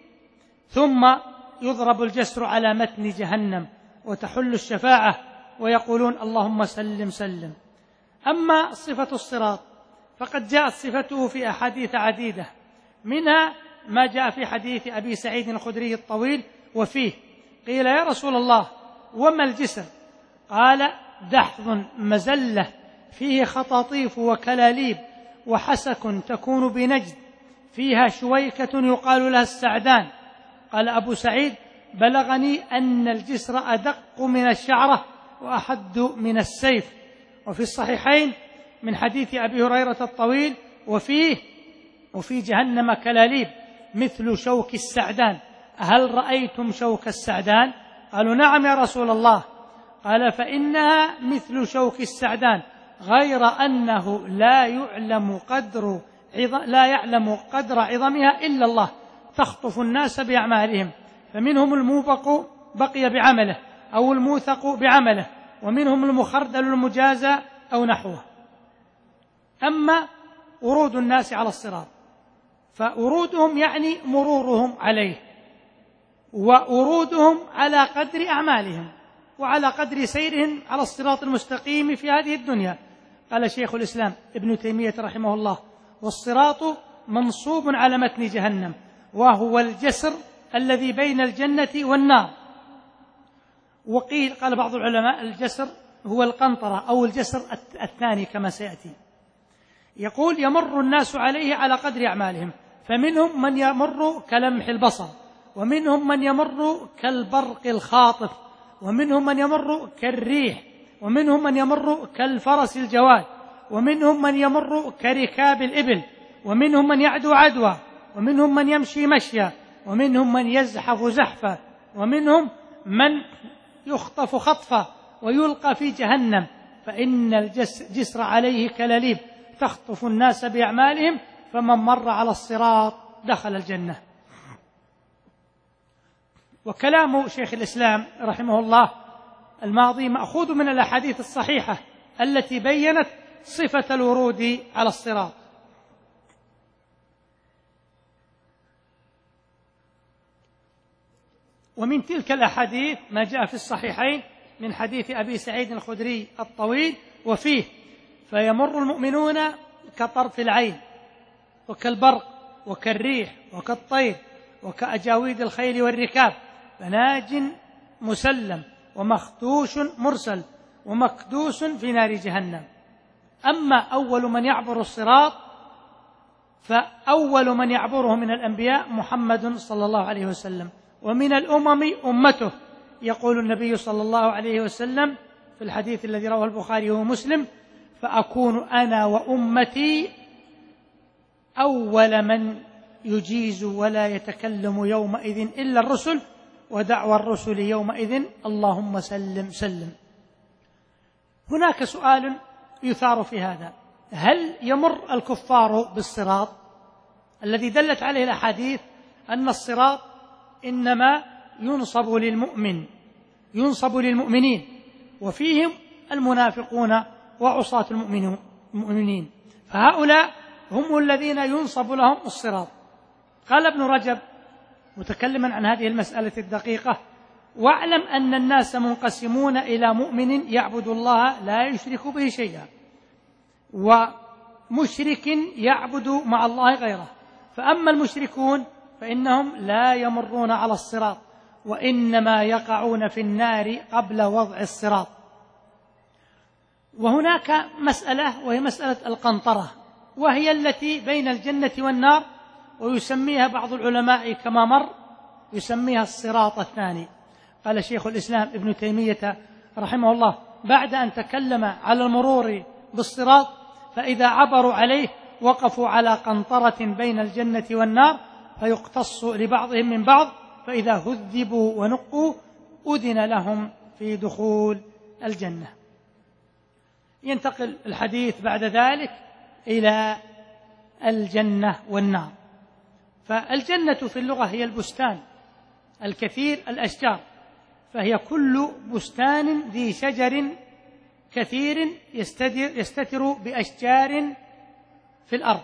ثم يضرب الجسر على متن جهنم وتحل الشفاعة ويقولون اللهم سلم سلم. أما صفة الصراط فقد جاءت صفته في أحاديث عديدة، منها ما جاء في حديث أبي سعيد الخدري الطويل وفيه قيل يا رسول الله وما الجسر؟ قال دحض مزلة فيه خطاطيف وكلاليب وحسك تكون بنجد فيها شويكة يقال لها السعدان. قال أبو سعيد بلغني أن الجسر أدق من الشعرة وأحد من السيف. وفي الصحيحين من حديث أبي هريرة الطويل وفيه وفي جهنم كلاليب مثل شوك السعدان، هل رأيتم شوك السعدان؟ قالوا نعم يا رسول الله. قال فإنها مثل شوك السعدان غير أنه لا يعلم قدر لا يعلم قدر عظمها إلا الله، تخطف الناس بأعمالهم، فمنهم الموبق بقي بعمله أو الموثق بعمله، ومنهم المخردل المجازى أو نحوه. أما ورود الناس على الصراط فورودهم يعني مرورهم عليه، وورودهم على قدر أعمالهم وعلى قدر سيرهم على الصراط المستقيم في هذه الدنيا. قال شيخ الإسلام ابن تيمية رحمه الله والصراط منصوب على متن جهنم وهو الجسر الذي بين الجنة والنار. وقيل قال بعض العلماء الجسر هو القنطرة أو الجسر الثاني كما سيأتي. يقول يمر الناس عليه على قدر أعمالهم، فمنهم من يمر كلمح البصر، ومنهم من يمر كالبرق الخاطف، ومنهم من يمر كالريح، ومنهم من يمر كالفرس الجواد، ومنهم من يمر كركاب الإبل، ومنهم من يعدو عدوى، ومنهم من يمشي مشيا، ومنهم من يزحف زحفا، ومنهم من يخطف خطفا ويلقى في جهنم، فإن الجسر عليه كلاليب تخطف الناس بأعمالهم، فمن مر على الصراط دخل الجنة. وكلام شيخ الإسلام رحمه الله الماضي مأخوذ من الأحاديث الصحيحة التي بيّنت صفة الورود على الصراط. ومن تلك الأحاديث ما جاء في الصحيحين من حديث أبي سعيد الخدري الطويل وفيه: فيمر المؤمنون كطرف العين وكالبرق وكالريح وكالطير وكأجاويد الخيل والركاب، فناج مسلم ومخدوش مرسل ومكدوس في نار جهنم. أما أول من يعبر الصراط فأول من يعبره من الأنبياء محمد صلى الله عليه وسلم، ومن الأمم أمته. يقول النبي صلى الله عليه وسلم في الحديث الذي رواه البخاري ومسلم: فأكون أنا وأمتي أول من يجيز ولا يتكلم يومئذ إلا الرسل، ودعوى الرسل يومئذ اللهم سلم سلم. هناك سؤال يثار في هذا: هل يمر الكفار بالصراط؟ الذي دلت عليه الأحاديث أن الصراط إنما ينصب للمؤمن ينصب للمؤمنين، وفيهم المنافقون وعصاة المؤمنين، فهؤلاء هم الذين ينصب لهم الصراط. قال ابن رجب متكلما عن هذه المسألة الدقيقة: واعلم أن الناس منقسمون إلى مؤمن يعبد الله لا يشرك به شيئا، ومشرك يعبد مع الله غيره. فأما المشركون فإنهم لا يمرون على الصراط، وإنما يقعون في النار قبل وضع الصراط. وهناك مسألة وهي مسألة القنطرة، وهي التي بين الجنة والنار، ويسميها بعض العلماء كما مر يسميها الصراط الثاني. قال شيخ الإسلام ابن تيمية رحمه الله بعد أن تكلم على المرور بالصراط: فإذا عبروا عليه وقفوا على قنطرة بين الجنة والنار، فيقتص لبعضهم من بعض، فإذا هذبوا ونقوا أذن لهم في دخول الجنة. ينتقل الحديث بعد ذلك إلى الجنة والنار. فالجنة في اللغة هي البستان الكثير الأشجار، فهي كل بستان ذي شجر كثير يستتر بأشجار في الأرض.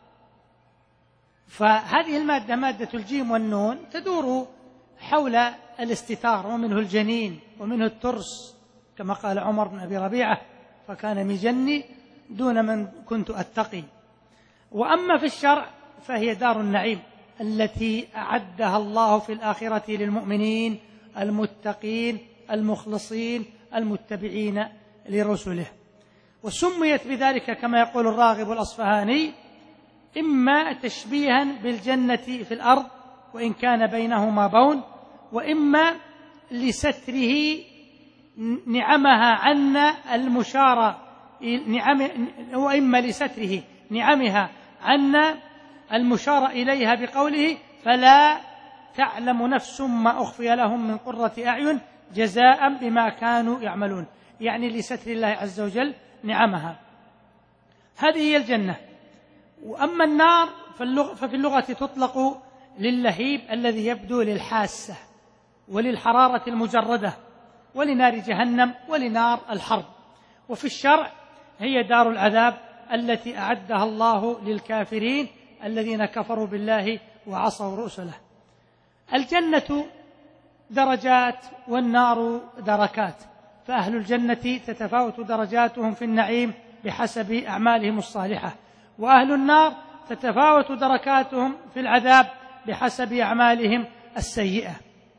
فهذه المادة مادة الجيم والنون تدور حول الاستتار، ومنه الجنين ومنه الترس، كما قال عمر بن أبي ربيعة: فكان مجني دون من كنت أتقي. وأما في الشرع فهي دار النعيم التي أعدها الله في الآخرة للمؤمنين المتقين المخلصين المتبعين لرسله. وسميت بذلك كما يقول الراغب الأصفهاني إما تشبيها بالجنة في الأرض وإن كان بينهما بون، وإما لستره نعمها عنا المشارة نعم وإما لستره نعمها عنا المشار إليها بقوله: فلا تعلم نفس ما أخفي لهم من قرة أعين جزاء بما كانوا يعملون، يعني لستر الله عز وجل نعمها. هذه هي الجنة. وأما النار ففي اللغة تطلق للهيب الذي يبدو للحاسة وللحرارة المجردة، ولنار جهنم ولنار الحرب. وفي الشرع هي دار العذاب التي أعدها الله للكافرين الذين كفروا بالله وعصوا رسله. الجنة درجات والنار دركات، فأهل الجنة تتفاوت درجاتهم في النعيم بحسب أعمالهم الصالحة، وأهل النار تتفاوت دركاتهم في العذاب بحسب أعمالهم السيئة.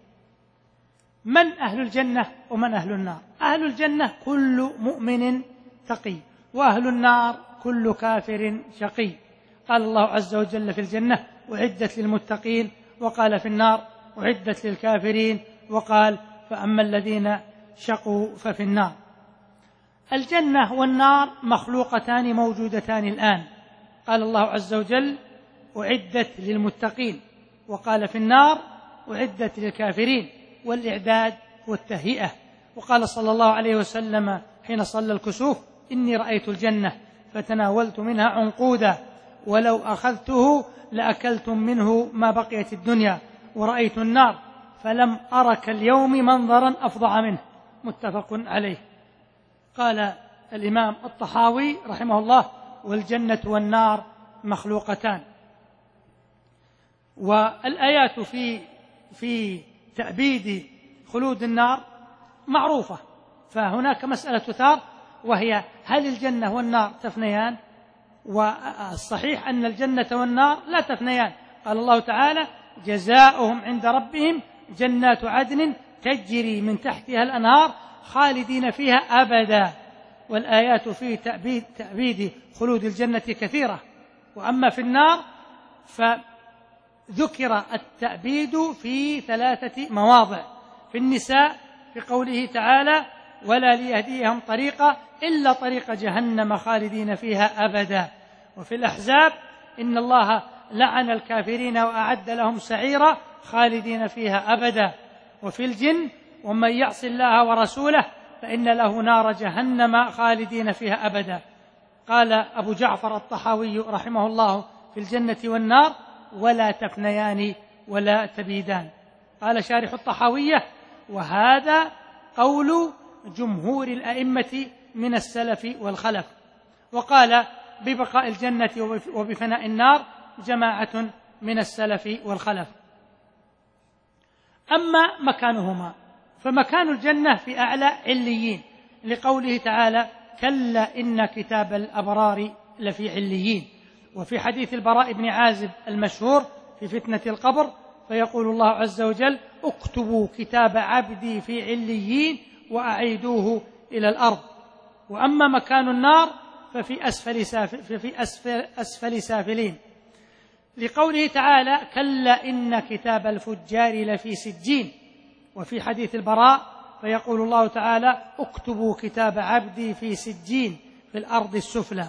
من أهل الجنة ومن أهل النار؟ أهل الجنة كل مؤمن تقي، وأهل النار كل كافر شقي. قال الله عز وجل في الجنة: أعدت للمتقين، وقال في النار: أعدت للكافرين، وقال: فأما الذين شقوا ففي النار. الجنة والنار مخلوقتان موجودتان الآن. قال الله عز وجل: أعدت للمتقين، وقال في النار: أعدت للكافرين. والإعداد والتهيئة. وقال صلى الله عليه وسلم حين صلى الكسوف: إني رأيت الجنة فتناولت منها عنقودا، ولو أخذته لأكلتم منه ما بقيت الدنيا، ورأيت النار فلم أرك اليوم منظرا أفظع منه. متفق عليه. قال الإمام الطحاوي رحمه الله: والجنة والنار مخلوقتان. والآيات في في تأبيد خلود النار معروفة، فهناك مسألة تثار، وهي: هل الجنة والنار تفنيان؟ والصحيح أن الجنة والنار لا تفنيان. قال الله تعالى: جزاؤهم عند ربهم جنات عدن تجري من تحتها الأنهار خالدين فيها أبدا. والآيات في تأبيد, تأبيد خلود الجنة كثيرة. وأما في النار فذكر التأبيد في ثلاثة مواضع: في النساء في قوله تعالى: ولا ليهديهم طريقا إلا طريق جهنم خالدين فيها أبدا. وفي الأحزاب: إن الله لعن الكافرين وأعد لهم سعيرا خالدين فيها أبدا. وفي الجن: ومن يعص الله ورسوله فإن له نار جهنم خالدين فيها أبدا. قال أبو جعفر الطحاوي رحمه الله في الجنة والنار: ولا تفنيان ولا تبيدان. قال شارح الطحاوية: وهذا قول جمهور الأئمة من السلف والخلف. وقال ببقاء الجنة وبفناء النار جماعة من السلف والخلف. أما مكانهما فمكان الجنة في أعلى عليين، لقوله تعالى: كلا إن كتاب الأبرار لفي عليين. وفي حديث البراء بن عازب المشهور في فتنة القبر: فيقول الله عز وجل: اكتبوا كتاب عبدي في عليين وأعيدوه إلى الأرض. وأما مكان النار ففي أسفل, سافل في أسفل, أسفل سافلين، لقوله تعالى: كلا إن كتاب الفجار لفي سجين. وفي حديث البراء: فيقول الله تعالى: اكتبوا كتاب عبدي في سجين في الأرض السفلى.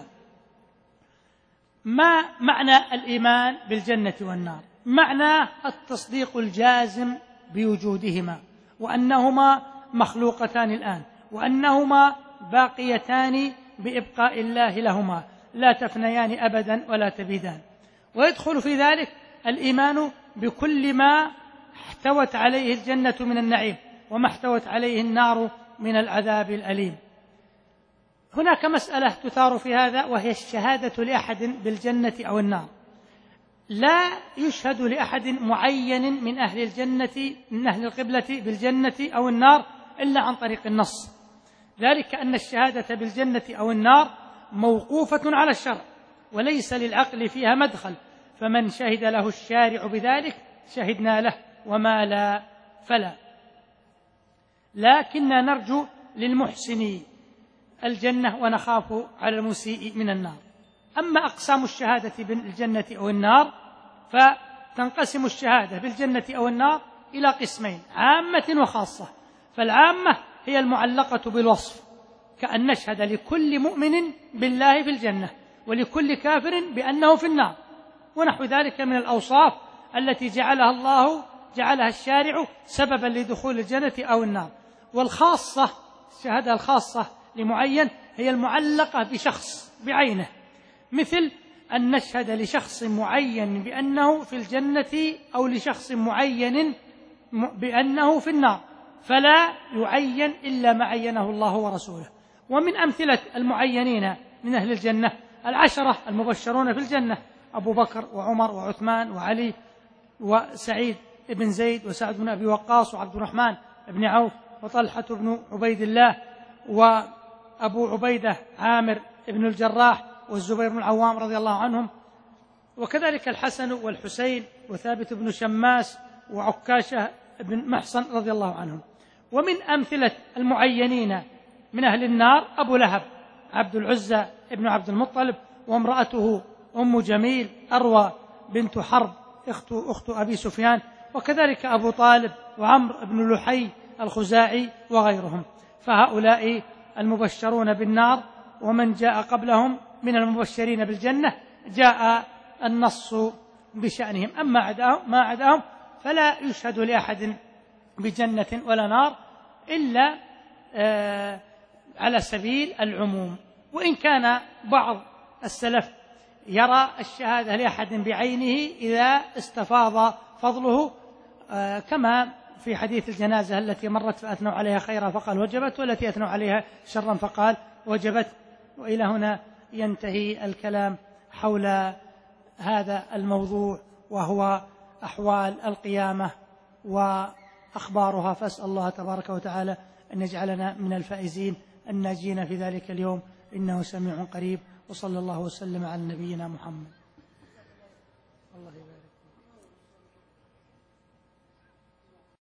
ما معنى الإيمان بالجنة والنار؟ معناه التصديق الجازم بوجودهما، وأنهما مخلوقتان الآن، وأنهما باقيتان بإبقاء الله لهما، لا تفنيان أبدا ولا تبيدان. ويدخل في ذلك الإيمان بكل ما احتوت عليه الجنة من النعيم، وما احتوت عليه النار من العذاب الأليم. هناك مسألة تثار في هذا، وهي الشهادة لأحد بالجنة أو النار. لا يشهد لأحد معين من أهل الجنة من أهل القبلة بالجنة أو النار إلا عن طريق النص، ذلك أن الشهادة بالجنة أو النار موقوفة على الشرع، وليس للعقل فيها مدخل، فمن شهد له الشارع بذلك شهدنا له، وما لا فلا. لكننا نرجو للمحسن الجنة ونخاف على المسيء من النار. أما أقسام الشهادة بالجنة أو النار فتنقسم الشهادة بالجنة أو النار إلى قسمين: عامة وخاصة. فالعامة هي المعلقة بالوصف، كأن نشهد لكل مؤمن بالله في الجنة، ولكل كافر بأنه في النار، ونحو ذلك من الأوصاف التي جعلها الله جعلها الشارع سببا لدخول الجنة أو النار. والخاصة، الشهادة الخاصة لمعين، هي المعلقة بشخص بعينه، مثل أن نشهد لشخص معين بأنه في الجنة أو لشخص معين بأنه في النار، فلا يعين إلا ما عينه الله ورسوله. ومن أمثلة المعينين من أهل الجنة العشرة المبشرون في الجنة: أبو بكر وعمر وعثمان وعلي وسعيد بن زيد وسعد بن أبي وقاص وعبد الرحمن بن عوف وطلحة بن عبيد الله وأبو عبيدة عامر بن الجراح والزبير بن العوام رضي الله عنهم، وكذلك الحسن والحسين وثابت بن شماس وعكاشة بن محصن رضي الله عنهم. ومن أمثلة المعينين من أهل النار أبو لهب عبد العزى بن عبد المطلب، وامرأته أم جميل أروى بنت حرب أخت, أخت أبي سفيان، وكذلك أبو طالب وعمر بن لحي الخزاعي وغيرهم. فهؤلاء المبشرون بالنار، ومن جاء قبلهم من المبشرين بالجنة جاء النص بشأنهم. أما عداهم ما عداهم فلا يشهد لأحد بجنة ولا نار إلا آه على سبيل العموم. وإن كان بعض السلف يرى الشهادة لأحد بعينه إذا استفاض فضله، آه كما في حديث الجنازة التي مرت فأثنوا عليها خيرا فقال وجبت، والتي أثنوا عليها شرا فقال وجبت. وإلى هنا ينتهي الكلام حول هذا الموضوع، وهو أحوال القيامة وأخبارها. فأسأل الله تبارك وتعالى أن يجعلنا من الفائزين الناجين في ذلك اليوم، إنه سميع قريب. وصلى الله وسلم على نبينا محمد.